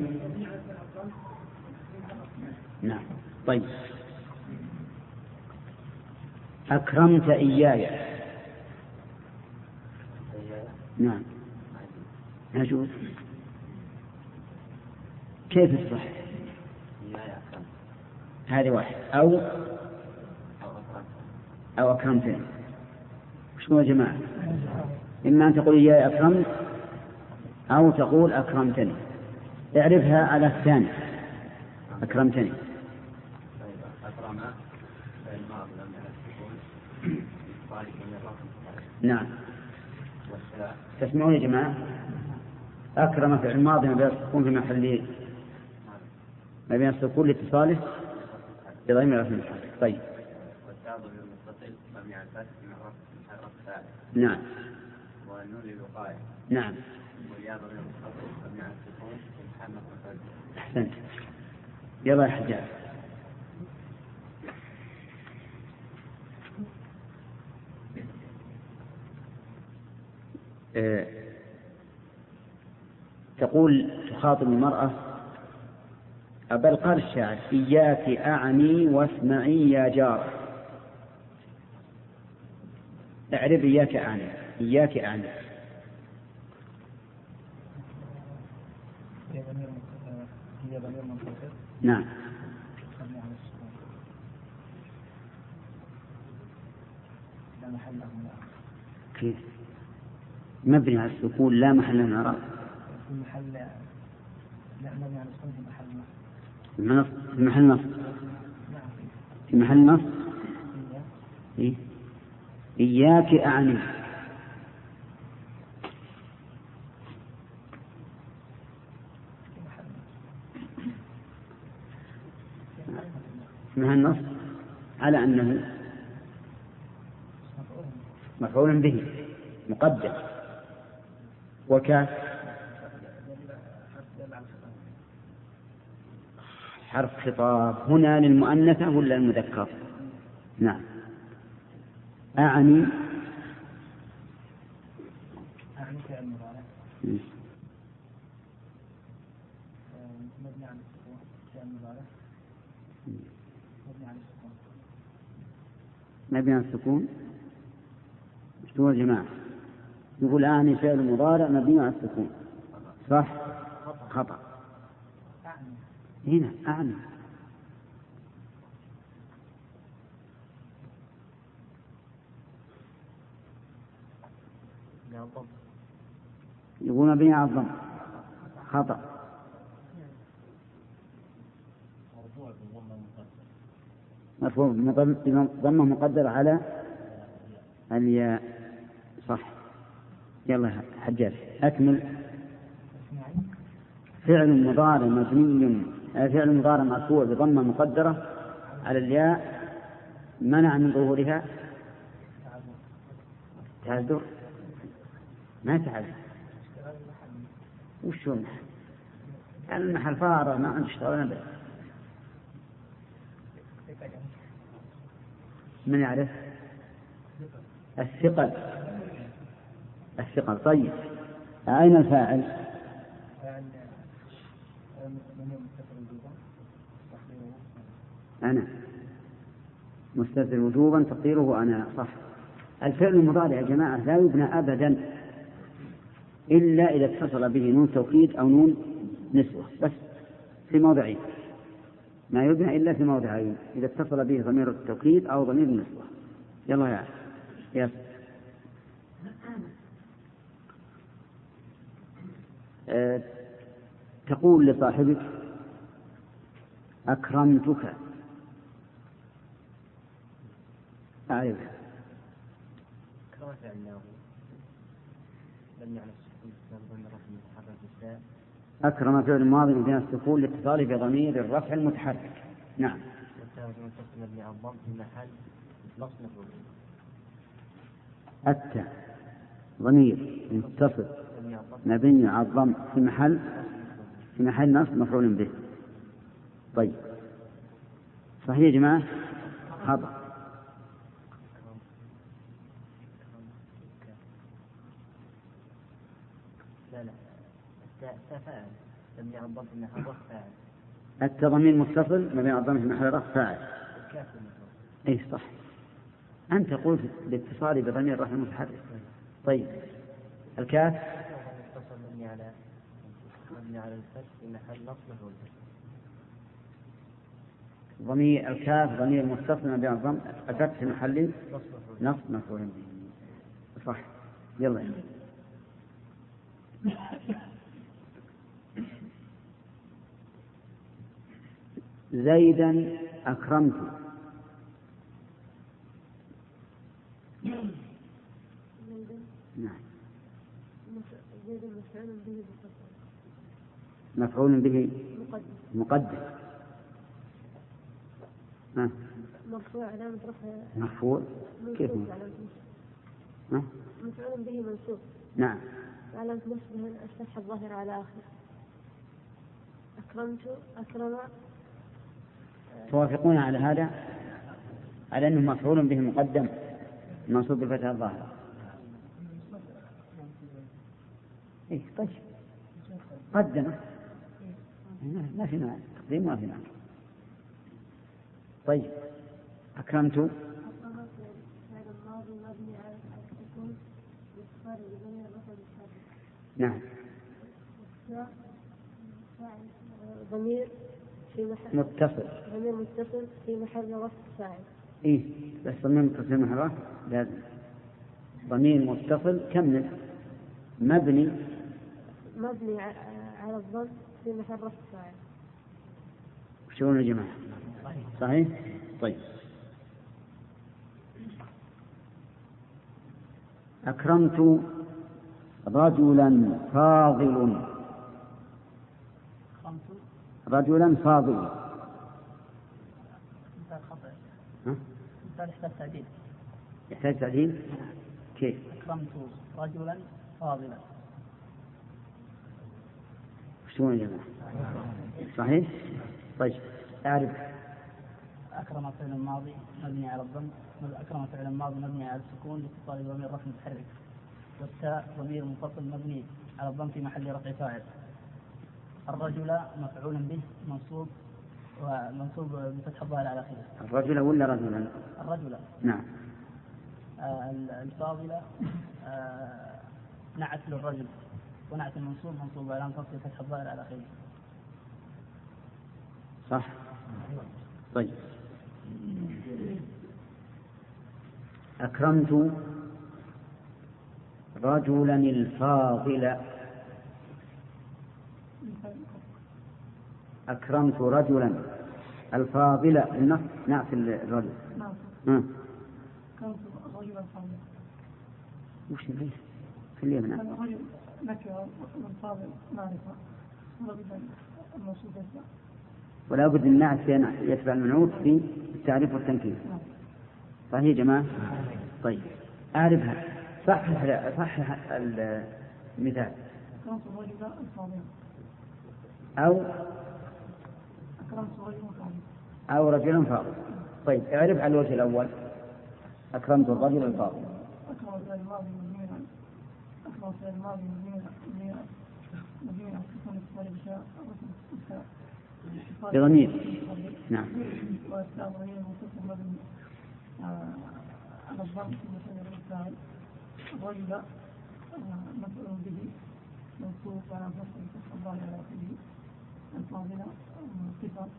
نعم. طيب أكرمت إياي. نعم يجوز. كيف الصح؟ هذه واحد أو أكرمتني. شو يا جماعة؟ إما أن تقول إياي أكرمت أو تقول أكرمتني. اعرفها على الثاني. أكرمتني. نعم. تسمعون يا جماعة؟ أكرم في الماضي ما يكون في محل ما بين السكون لاتصاله بضمير رفع الحرف. طيب. نعم. نعم. أحسنت. يلا يا حجاج. تقول تخاطب المرأة بل قال الشاعر إياك أعني واسمعي يا جار. اعرف إياك أعني. إياك أعني. نعم. محله من كيف؟ مبني على السكون لا محل له من الإعراب. في محل لا مبني على السكون في محل نصب. في محل نصب. نعم. في محل نصب. إيه؟ إياك أعني. في محل نصب على أنه مفعول به مقدر. وكاف حرف خطاب هنا للمؤنثة ولا المذكر؟ نعم. أعني فعل مضارع مبني على السكون. فعل مضارع مبني على السكون. مبني على السكون. شو يا جماعة؟ يقول أعني فعل مضارع مبني على السكون. صح؟ خطأ. هنا أعني يقول مبني على الضم. خطأ. مرفوع ضمه مقدر على الياء. صح. يلا حجاج أكمل. فعل مضارع مبني فعل مضارع مرفوع بضمه مقدرة على الياء منع من ظهورها تعذر. ما تعذر. وش هو المحل؟ يعني المحل فارغ ما عندش اشتغل أبدا. من يعرف؟ الثقل. الثقل. طيب أين الفاعل؟ أنا. مستتر وجوبا تقديره أنا. صح. الفعل المضارع يا جماعة لا يبنى أبدا إلا إذا اتصل به نون توكيد أو نون نسوة بس في موضعين. ما يبنى إلا في موضعين إذا اتصل به ضمير التوكيد أو ضمير النسوة. يلا يا تقول لصاحبك أكرمتك. أعرف. أكرم فعل ماضي مبني السكون لاتصاله بضمير الرفع المتحرك. نعم. أتى ضمير متصل مبني على الضم في محل نصب مفعول به. طيب صحيح يا جماعة؟ خطأ. التضمين متصل مبني على الضم في محل رفع فاعل. اي صح. أنت قلت الاتصال بضمير الرفع المتحرك. طيب الكاف مبني على الفتح في محل نصب ضمير الكاف ضمير متصل مبني على الضم الفتح في محل نصب مفعول به. صح. يلا زيدا أكرمت. نعم. مفعول به مقدم. مرفوع علامة رفع. مرفوع كيف؟ مفعول به منصوب. نعم. علامة نصبه الفتحة الظاهرة على آخر. أكرم. توافقون على هذا على أنه مفعول به مقدم منصوب بالفتحة الظاهرة. إيه طيب قدمه ما في معنى تقديم ما في معنى. طيب أكرمت. نعم. ضمير في محل متصل. ضمير متصل في محل رفع فاعل. إيه بس ضمير متصل في محل رفع لازم. ضمير متصل كمل. مبني على الضم في محل رفع فاعل. شلون يا جماعة؟ صحيح؟ طيب. أكرمت رجلا فاضل. رجلا فاضل. مثال خطأ. ها؟ مثال يحتاج تعديل. يحتاج تعديل؟ كيف؟ أكرمت رجلا فاضلا. شلون يا جماعة؟ صحيح؟ طيب أعرف. أكرم فعل الماضي مبني على الضم. أكرم فعل الماضي مبني على السكون لاتصال ضمير رفع متحرك. والتاء ضمير منفصل مبني على الضم في محل رفع فاعل. الرجل مفعول به منصوب بفتح الظاهر على آخره. الرجل ولا رجلا؟ الرجل. نعم. الفاضلة نعت للرجل ونعت المنصوب منصوب على فصل فتح الظاهر على آخره. صح. طيب. أكرمت رجلا الفاضل. أكرمت رجلا الفاضل النص نعت الرجل. كنت رجلا فاضلا. وش نريد؟ خلينا هنا. الرجل نكرة والفاضل معرفة. رجلا الموصوف يتبع. ولا بد النعت يتبع المنعوت في التعريف والتنكير. صحيح يا جماعة؟ طيب أعرفها. صحح المثال. أكرمت رجلا الفاضل. أو رجلا فاضل. طيب اعرف على الوجه الأول. أكرمت الرجل الفاضل. أكرم فعل الماضي مبني على السكون اتصال بشاء بضمير. نعم. والتاء ضمير متصل مبني على الضم في محل رفع فاعل. الرجل مفعول به منصوب على فصل فتح الظاهر على آخره. الفاضلة صفة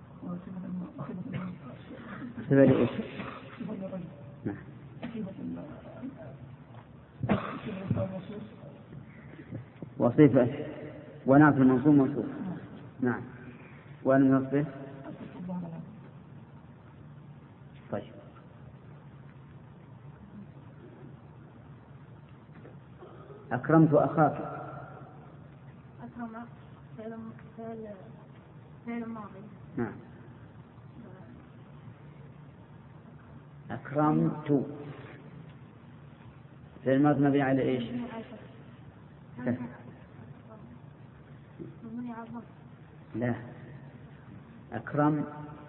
صفة لإيش؟ نعم. وصفة ونعت المنصوب منصوب. نعم. والنصب. طيب. أكرمت أخاك. أكرم فعل ماضي. نعم. أكرمت فعل الماضي مبني على إيش؟ لا. أكرم.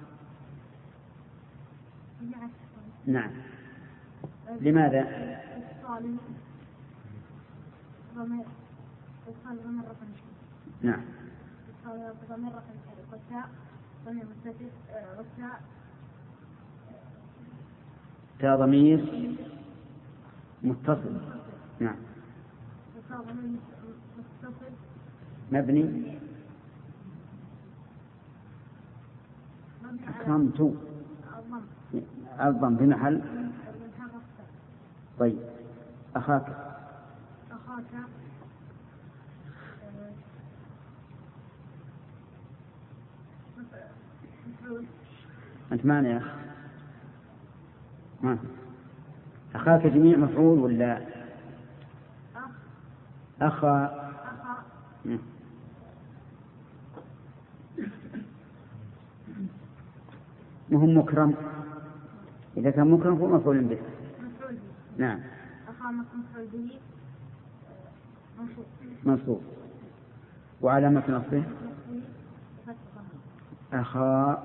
نعم. لماذا؟ نعم. ضمير رفع والتاء ضمير متصل والتاء تاء ضمير متصل. نعم. ضمير متصل مبني. أكرمت الضم بمحل. طيب. أخاك. أنت معنا يا أخ؟ أخاك جميع مفعول ولا أخا؟ مهم مكرم. إذا كان مكرم هو مفعول به. نعم. أخا مفعول به منصوب. وعلامة نصبه أخا.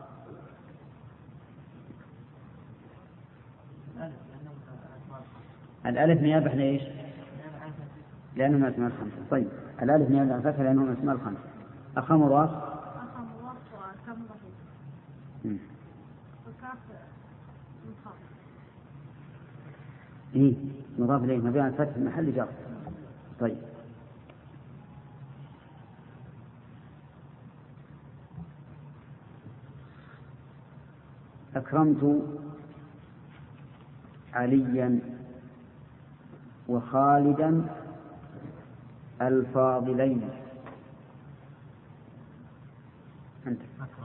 الألف نيابة عن إيش؟ لأنهم أسماء الخمسة. طيب الألف نيابة عن الفتح لأنهم أسماء الخمسة. أخا مضاف. وكاف مضاف. وكاف مضاف. إيه مضاف إليه مبني على الفتح في محل جر. طيب. أكرمت عليا وخالدا الفاضلين. أنت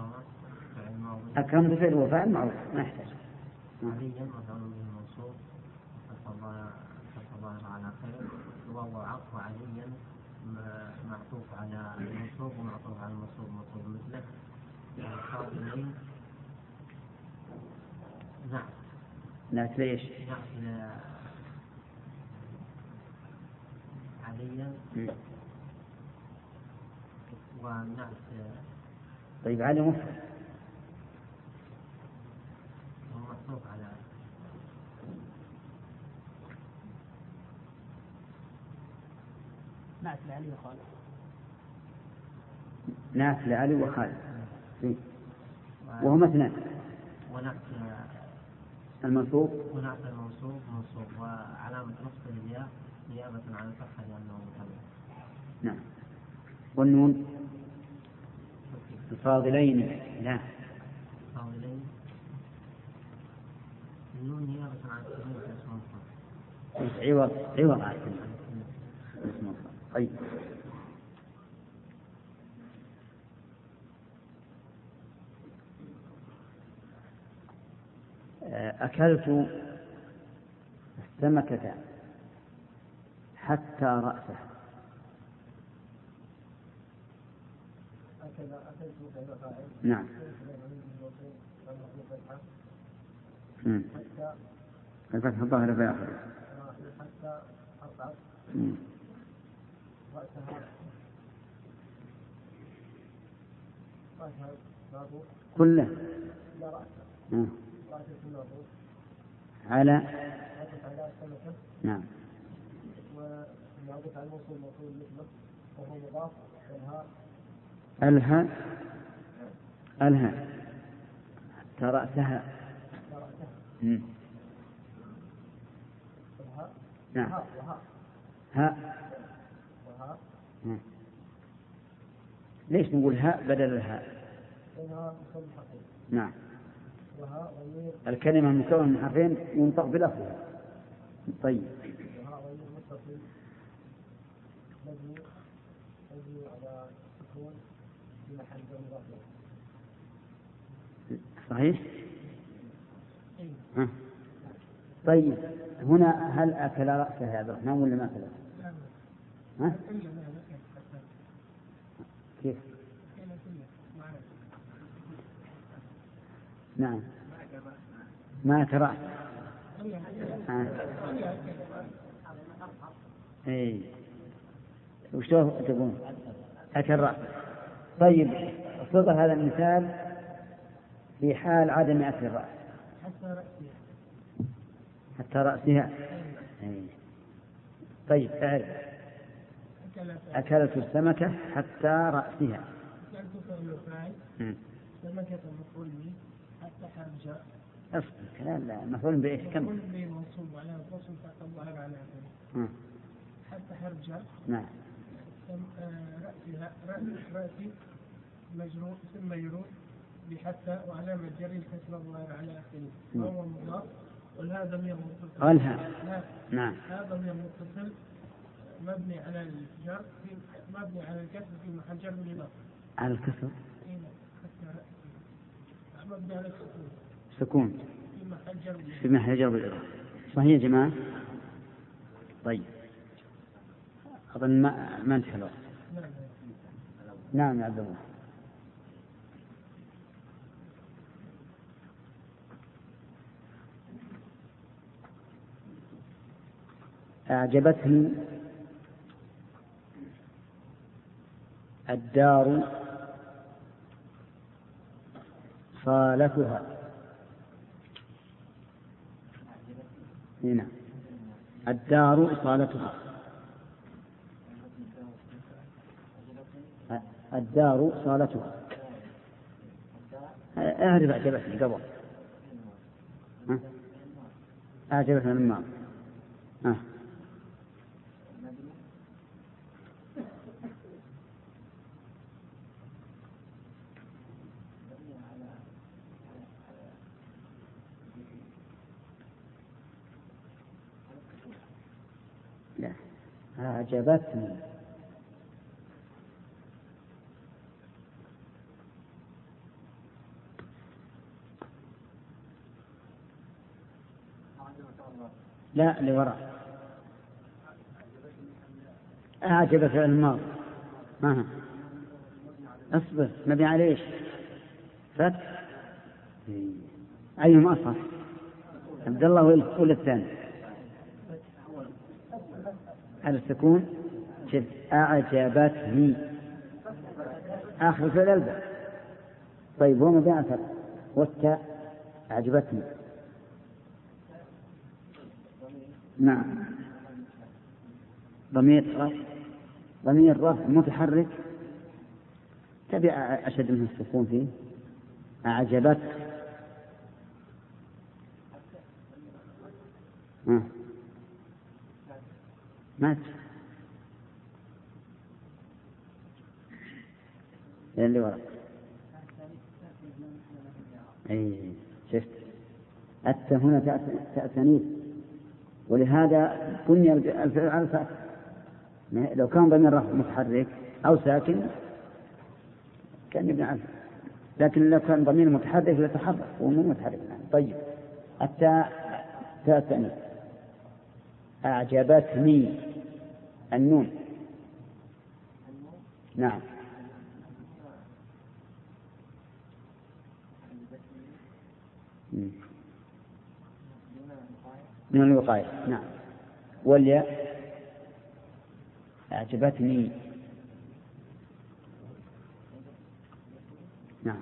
أكرمت فعل وفعل معروف ما يحتاج. عليا مفعول به منصوب فتح الظاهر على خير، وهو عطف عليا معطوف على المنصوب ومعطوف على المنصوب منصوب مثله. الفاضلين نعم. نعت ليش؟ نعت عليا ونعت. طيب علي مفرد ومعطوف على نعت لعلي وخالد. نعت لعلي وخالد وهما اثنان. ونعت المنصوب منصوب وعلامة نصب الياء نيابة عن الفتحة لأنه مثنى. نعم. والنون الفاضلين لا الفاضلين النون نيابة عن السكون في اسم مفرد. عوض عن اسم مفرد. طيب أكلت السمكة حتى رأسه. نعم. الفتح الظاهر في آخره. كله على نعم. ومعطوف على الموصول موصول مثله وهو مضاف ألها حتى رأسها. نعم. ها ليش نقول هاء بدل الهاء؟ نعم. الكلمة مكونة من حرفين ينطق بلفظها. طيب صحيح. طيب هنا هل أكل رأسه يا عبد الرحمن ولا ما أكله؟ ها؟ كيف؟ نعم ما ترى. اي وش تقول أكل رأسه؟ طيب صدق هذا المثال في حال عدم أكل الرأس حتى رأسها. طيب أعرف أكلت السمكة حتى رأسها. سمكة مفعول به حتى حرجة. كلام لا مفعول بإيش كم؟ مفعول به منصوب على الوصل فقط على حتى حرجة. نعم. رأسي مجرور اسم مجرور بحتى وعلامة جر الكسر الظاهر على آخره وهو مضاف والها ضمير متصل. نعم. هذا ضمير متصل مبني على الجر مبني على الكسر في محل جر بالإضافة. على الكسر. مبني على سكون في محل جر بالإضافة. صحيح يا جماعة. طيب أظن ما انتهى الوقت. نعم يا عبد الله. أعجبتني الدار صالتها. هنا الدار صالتها. الدار صالتها. أعرف أعجبتني قبل. أعجبتني الماء. لا أعجبتني. لا لوراء. أعجب فعل الماضي. ما أصبر مبني على إيش؟ فتح. أيهما أصح؟ عبد الله ولا الثاني؟ على السكون. شف أعجبتني آخر فعل الباء. طيب هو مبني على فتح والتاء أعجبتني. نعم ضمير رفع متحرك تبع أشد من السكون فيه. أعجبت مات اللي وراء. أي شفت التاء هنا تاء ثانية، ولهذا بني الفعل على الفتح. لو كان ضمير رفع متحرك أو ساكن كان يبنى على، لكن لو كان ضمير متحرك لتحرك ومو متحرك. طيب التاء ثانية. أعجبتني النون. نعم من الوقاية. نعم والياء أعجبتني. نعم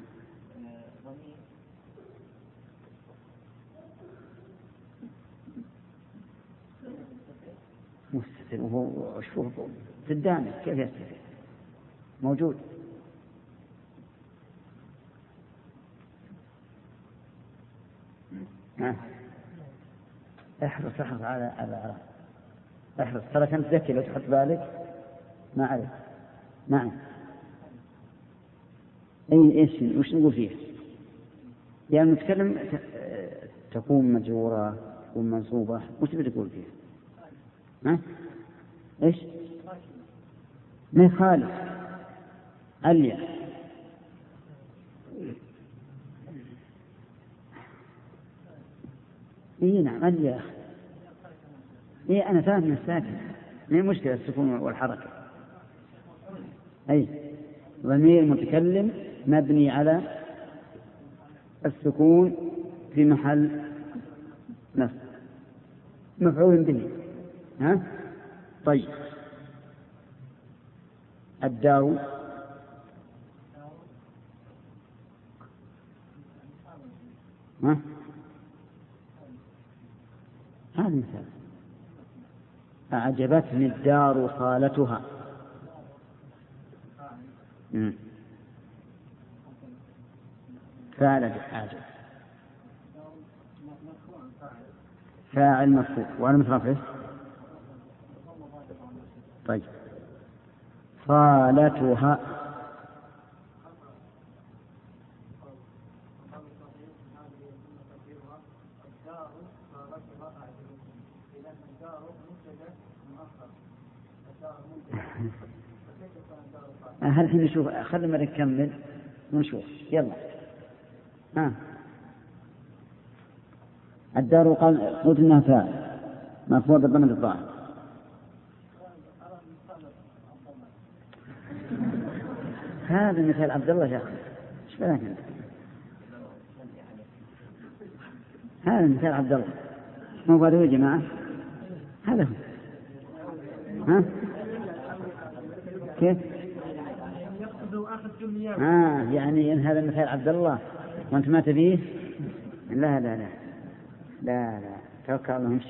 مستتر. وهو شوف قدامك كيف يستتر موجود. احرص على احرص ترى كنت ذكي لو تحط بالك ما عليك. نعم ايش وش نقول فيه؟ يعني نتكلم تكون مجرورة تكون منصوبة وش بتقول فيه؟ ها ايش ما يخالف اليا. اي نعم اليا. اي انا فاهم الساكن ما هي مشكلة السكون والحركة. اي ضمير متكلم مبني على السكون في محل نصب مفعول به. ها طيب الدار ها هذا مثال. أعجبتني الدار صالتها. فعل أعجب فاعل مرفوع وعلى رفعه. طيب صالتها هل حين نشوف خلينا نكمل ونشوف يلا. الدار قلت انها فاعل مرفوع بالضمير الظاهر. هذا مثال عبد الله يا اخي ايش بالك انت؟ هذا مثال عبد الله مو بعده يا جماعه. هذا هو. ها كيف يعني إن هذا مثال عبد الله وأنت ما تبيه؟ لا لا لا لا لا توكل الله امشي.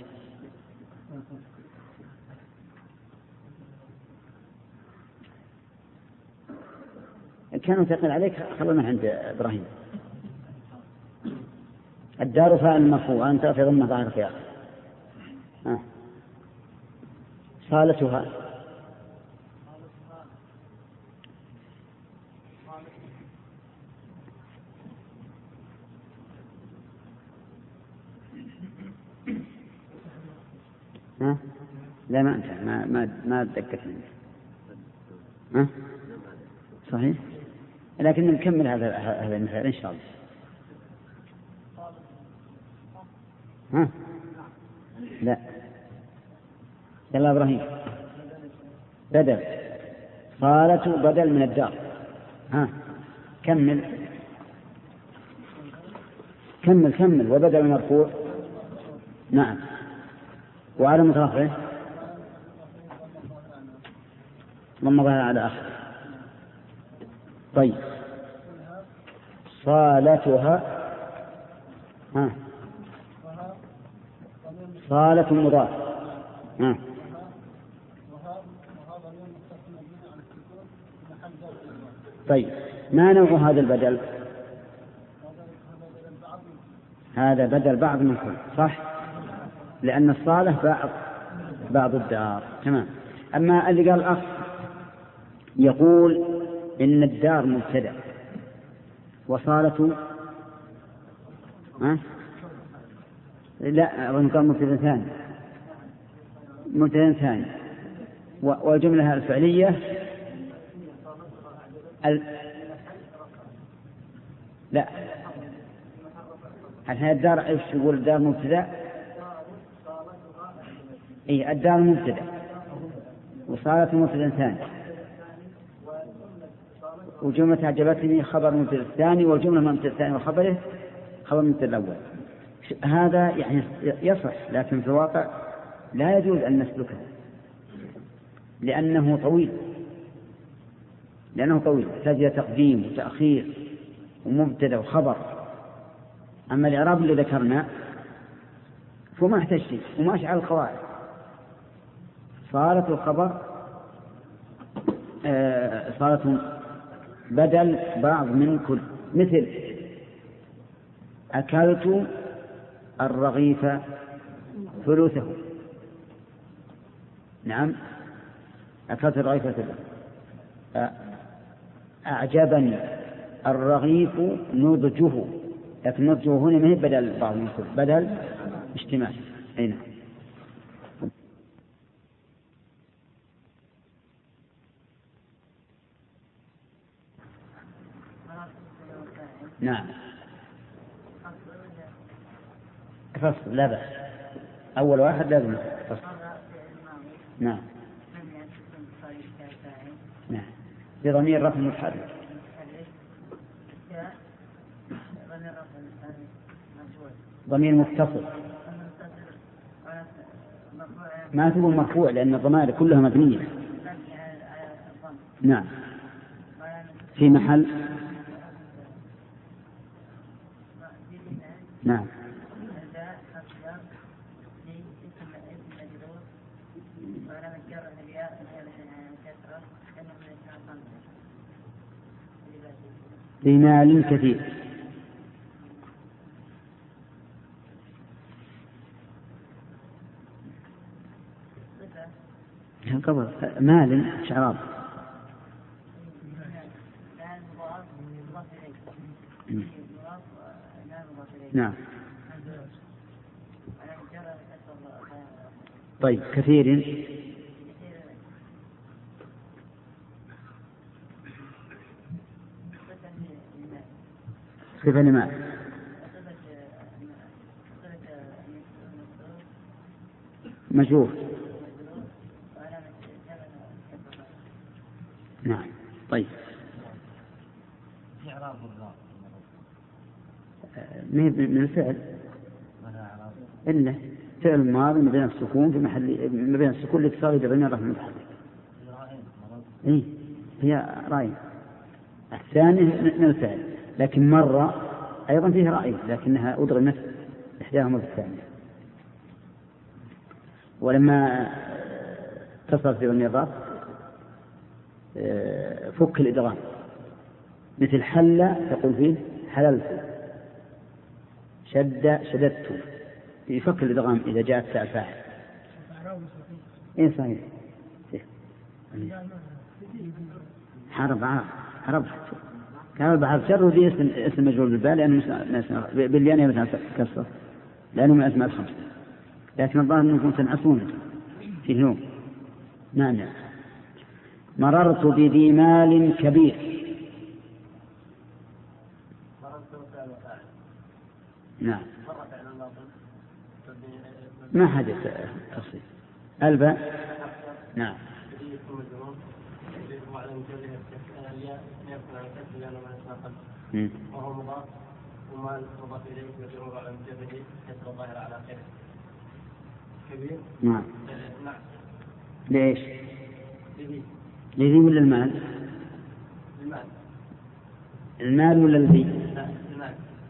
كانوا ثقل عليك خلنا من عند إبراهيم. الدار فاعل مرفوع أنت في ضمن ظاهرك يا أخي. صالتها لا ما انتهى ما تذكرت منه. ها؟ صحيح، لكن نكمل هذا المثال إن شاء الله. ها؟ لا يلا إبراهيم. بدل صالة بدل من الدار. ها كمل وبدل مرفوع. نعم وعلى مترفعه ضم ظاهر على آخر. طيب صالتها. ها صالة مضاف. ها طيب ما نوع هذا البدل؟ هذا بدل بعض من كل، صح، لأن الصالة بعض الدار. تمام. أما اللي قال الأخ يقول إن الدار مبتدأ وصالة لا قال مبتدأ ثاني والجملة الفعلية لا الحين الدار ايش يقول؟ الدار مبتدأ. اي الدار مبتدأ وصالة مبتدأ ثاني وجملة عجبتني خبر مبتدأ الثاني والجملة مبتدأ الثاني وخبره خبر مبتدأ الأول. هذا يعني يصح، لكن في الواقع لا يجوز أن نسلكه لأنه طويل تجي تقديم وتأخير ومبتدأ وخبر. أما الإعراب اللي ذكرنا فما احتاج شيء وما أشعل القواعد. صارت الخبر صارت بدل بعض من كل، مثل أكلت الرغيف ثلثه. نعم أكلت الرغيف ثلثه. أعجبني الرغيف نضجه، لكن نضجه هنا ما هي بدل بعض من كل، بدل اشتمال. أي نعم فصل لا بأس، أول واحد لازم فصل. نعم بضمير رفع متحرك. ضمير متصل ما تكون مرفوع لأن الضمائر كلها مبنية. نعم في محل. نعم بمال كثير. قبل مال شعراب. نعم طيب كثير. صفة لمال. مجرور. نعم طيب من الفعل إلا فعل ماضي ما بين السكون في محل ما بين السكون الاتصالي بين الرفع المتحرك. إيه هي رأي الثاني من الفعل، لكن مرة أيضا فيه رأي لكنها أدغمت إحداهما في الثانية. ولما اتصل في ضمير الرفع فك الإدغام، مثل حل تقول فيه حللت، شددت، يفك الإدغام إذا جاءت تاء الفاعل. إيه صحيح. حرب كان بعرف شر ذي اسم مجرور بالباء لأنه بالياء مثلا كسر لأنه من أسماء الخمسة، لكن الظاهر أنكم تنعسون في نوم. نعم. مررت بذي مال كبير. نعم. ما حدث تفصيل. الباء. نعم. وهو مضاف ومال مضاف إليه مجرور على مجرده كسر الظاهر على آخره. كبير. نعم. نعم. ليش؟ لذي ولا المال؟ المال ولا الذي؟ المال.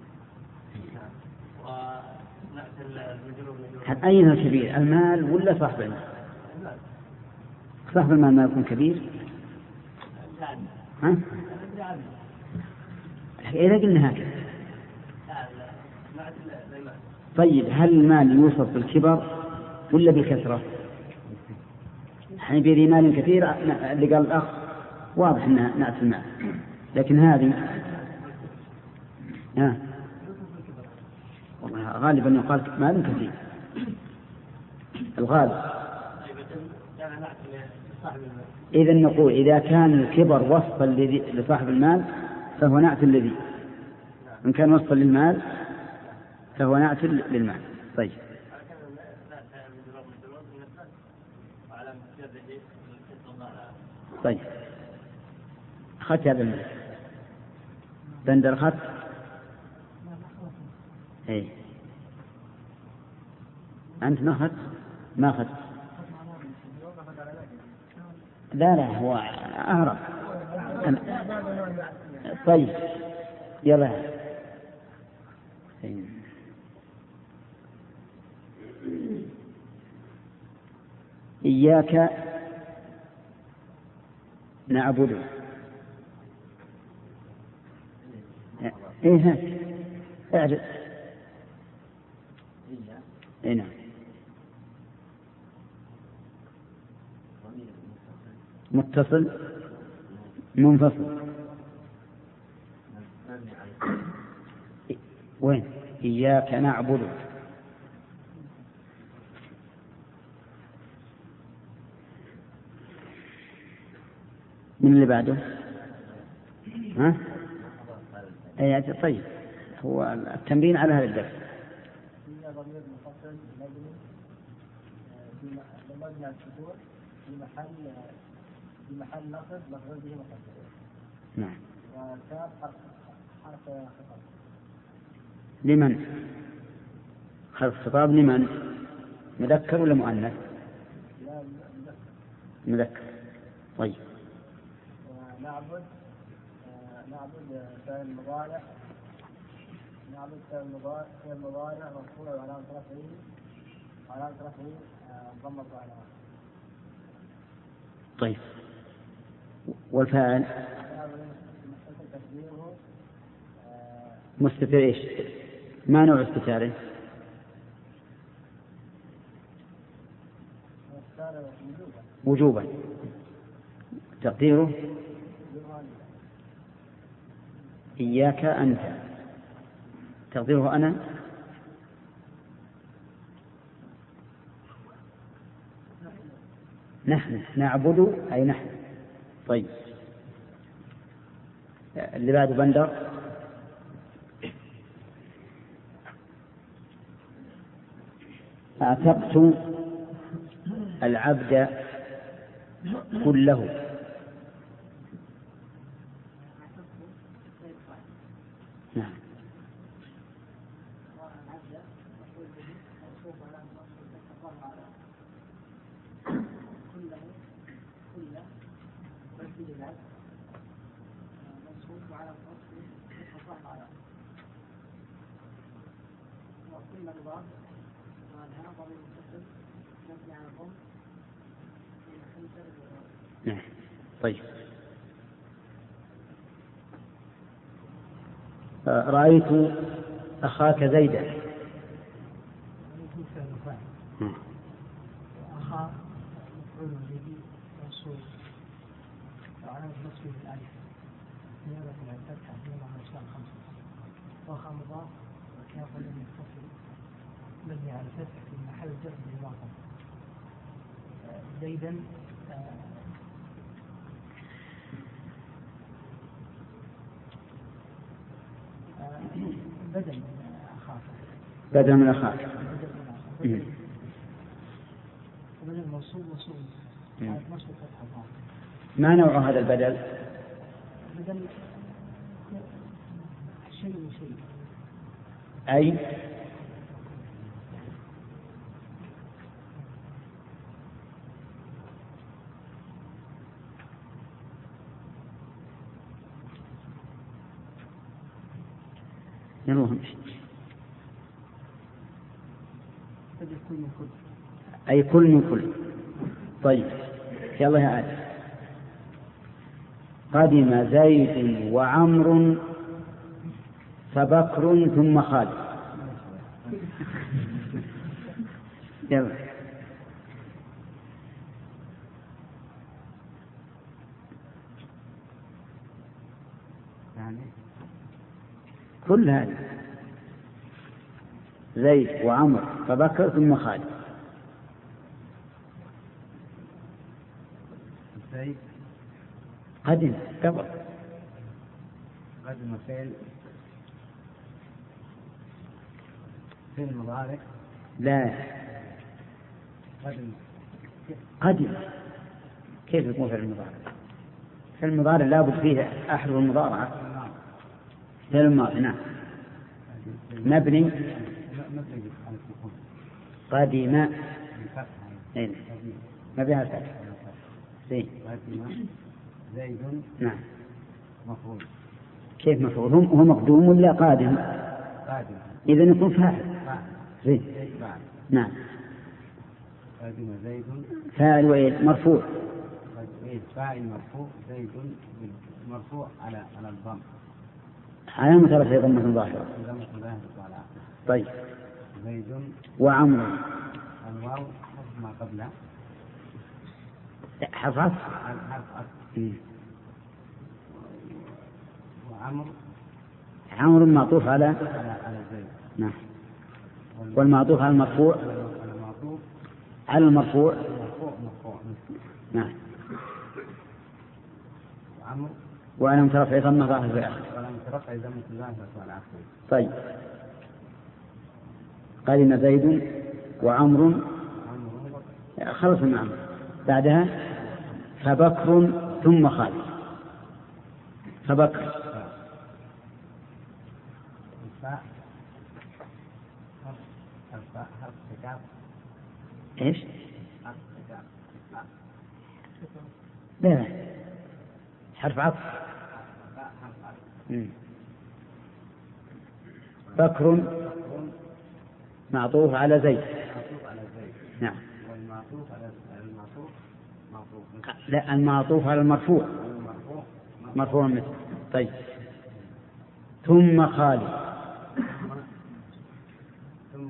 ونعت المجرور أين الكبير؟ المال ولا صاحب المال؟ صاحب المال ما يكون كبير؟ ها؟ إذا قلنا هكذا. طيب هل المال يوصف بالكبر ولا بالكثرة؟ يعني بذي مال كثير اللي قال الأخ واضح أنها نعت المال، لكن هذه والله غالبا يقال مال كثير الغالب. إذا نقول إذا كان الكبر وصفا لصاحب المال فهو نعت الذي، إن كان وصفا للمال فهو نعت للمال. طيب. طيب أخذت هذا المال بندر أخذت؟ إيه أنت ما أخذت؟ ما أخذت. لا هو أهرب. طيب يلا. إياك نعبد. إيه هات اعرف. إيه نعم. متصل منفصل. وين؟ إياك نعبد. من اللي بعده؟ ها؟ أي طيب هو التمرين على هذا الدرس. في محل نصب مفعول به مقدر. نعم. وكاف حرف خطاب. لمن؟ حرف خطاب لمن؟ مذكر ولا مؤنث؟ لا مذكر. طيب. نعبد فعل مضارع. نعبد فعل مضارع مرفوع وعلامة رفعه ضمة على. طيب والفاعل مستتر ايش؟ ما نوع استتاره؟ وجوبا. تقديره إياك أنت. تقديره أنا. نحن نعبد أي نحن. طيب اللي بعد بندر. أعتقت العبد كله. نعم. نعم. طيب رأيت أخاك زيدا. أخا مفعول به منصوب وعلامة نصبه بالألف نيابة عن الفتحة في محل أسماء خمسة. وأخا مضاف وكاف لم يتصل مبني على الفتح في محل جر بالإضافة. زيدا بدل أخاف بدل من أخاف. بدل موصول وصول نصب فتح الضاد. ما نوع هذا البدل؟ بدل شيء وشيء. أي يروهم بدل كل من كل. أي كل من كل. طيب يلا يا آدم. قدم زيد وعمر فبكر ثم خالد. يلا يعني كل هذا زيد وعمر فبكر ثم خالد. زيد قدم قبل قدم فعل مضارع. لا قدم كيف يكون فعل المضارع؟ فعل المضارع لابد فيه أحرف المضارعة. فعل الماضي نعم مبني قدم ما بها فتح. زين زيد نعم مفعول. كيف مفعول؟ هو مقدوم ولا قادم؟ قادم. إذا يكون فاعل. زين فاعل. نعم قادم زيد فاعل وإيه مرفوع. فاعل مرفوع. زيد مرفوع على الضم. علامة رفعه ضمة ظاهرة. طيب زيد وعمر الواو حرف ما قبله حرف عطف. حرف عطف. وعمر عمر معطوف على زيد. نعم والمعطوف على المرفوع على المرفوع مرفوع. نعم وعمر وعلامة رفعه ضمة ظاهرة في الآخر. ولم ترفع ضمة ظاهرة على آخره. طيب قدم زيد وعمر خلص من عمر بعدها فبكر ثم خالد. فبكر الفاء حرف سكاب. ايش؟ حرف سكاب. لا حرف عطف. بكر معطوف على زيد. نعم والمعطوف على المعطوف معطوف. لا المعطوف على المرفوع مرفوع مثل. طيب ثم خالد. ثم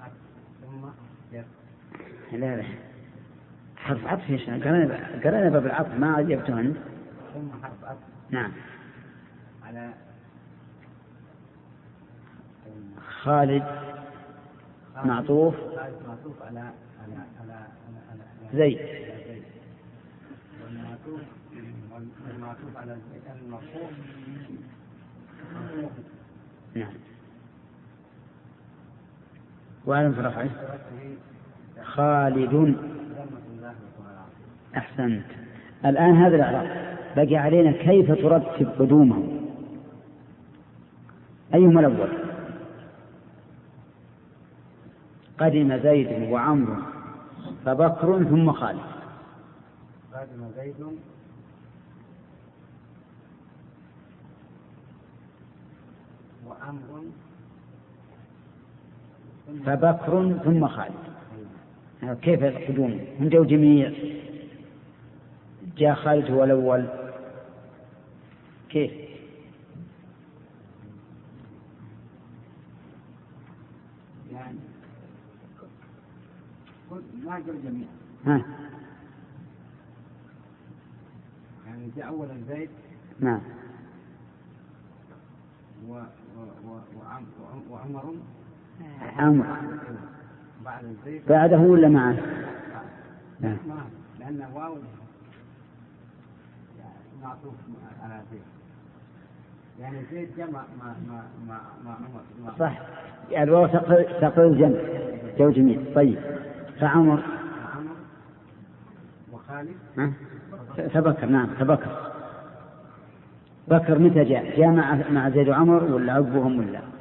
لا حرف عطف ايش؟ قرأنا باب العطف ما عجبته أنت. ثم حرف عطف. نعم على خالد معطوف على زيد. والمعطوف على المرفوع. نعم وعلم في رفعه خالد. أحسنت. الآن هذا الإعراب بقي علينا كيف ترتب قدومه. أيهما الأول؟ قدم زيد وعمر فبكر ثم خالد. قدم زيد وعمر فبكر ثم خالد. كيف القدوم؟ هم جو جميع جاء خالد هو الأول كيف؟ يعني ما جاء جميع. ها يعني جاء أولا زيد. نعم وعمر عمر بعد زيد بعده ولا معه؟ لا لأن واو معطوف على زيد، يعني زيد جمع مع عمر. صح، الواو تقتضي الجمع جو جميع. طيب فعمر وخالد فبكر. نعم فبكر. بكر متى جاء مع زيد وعمر ولا عقبهم ولا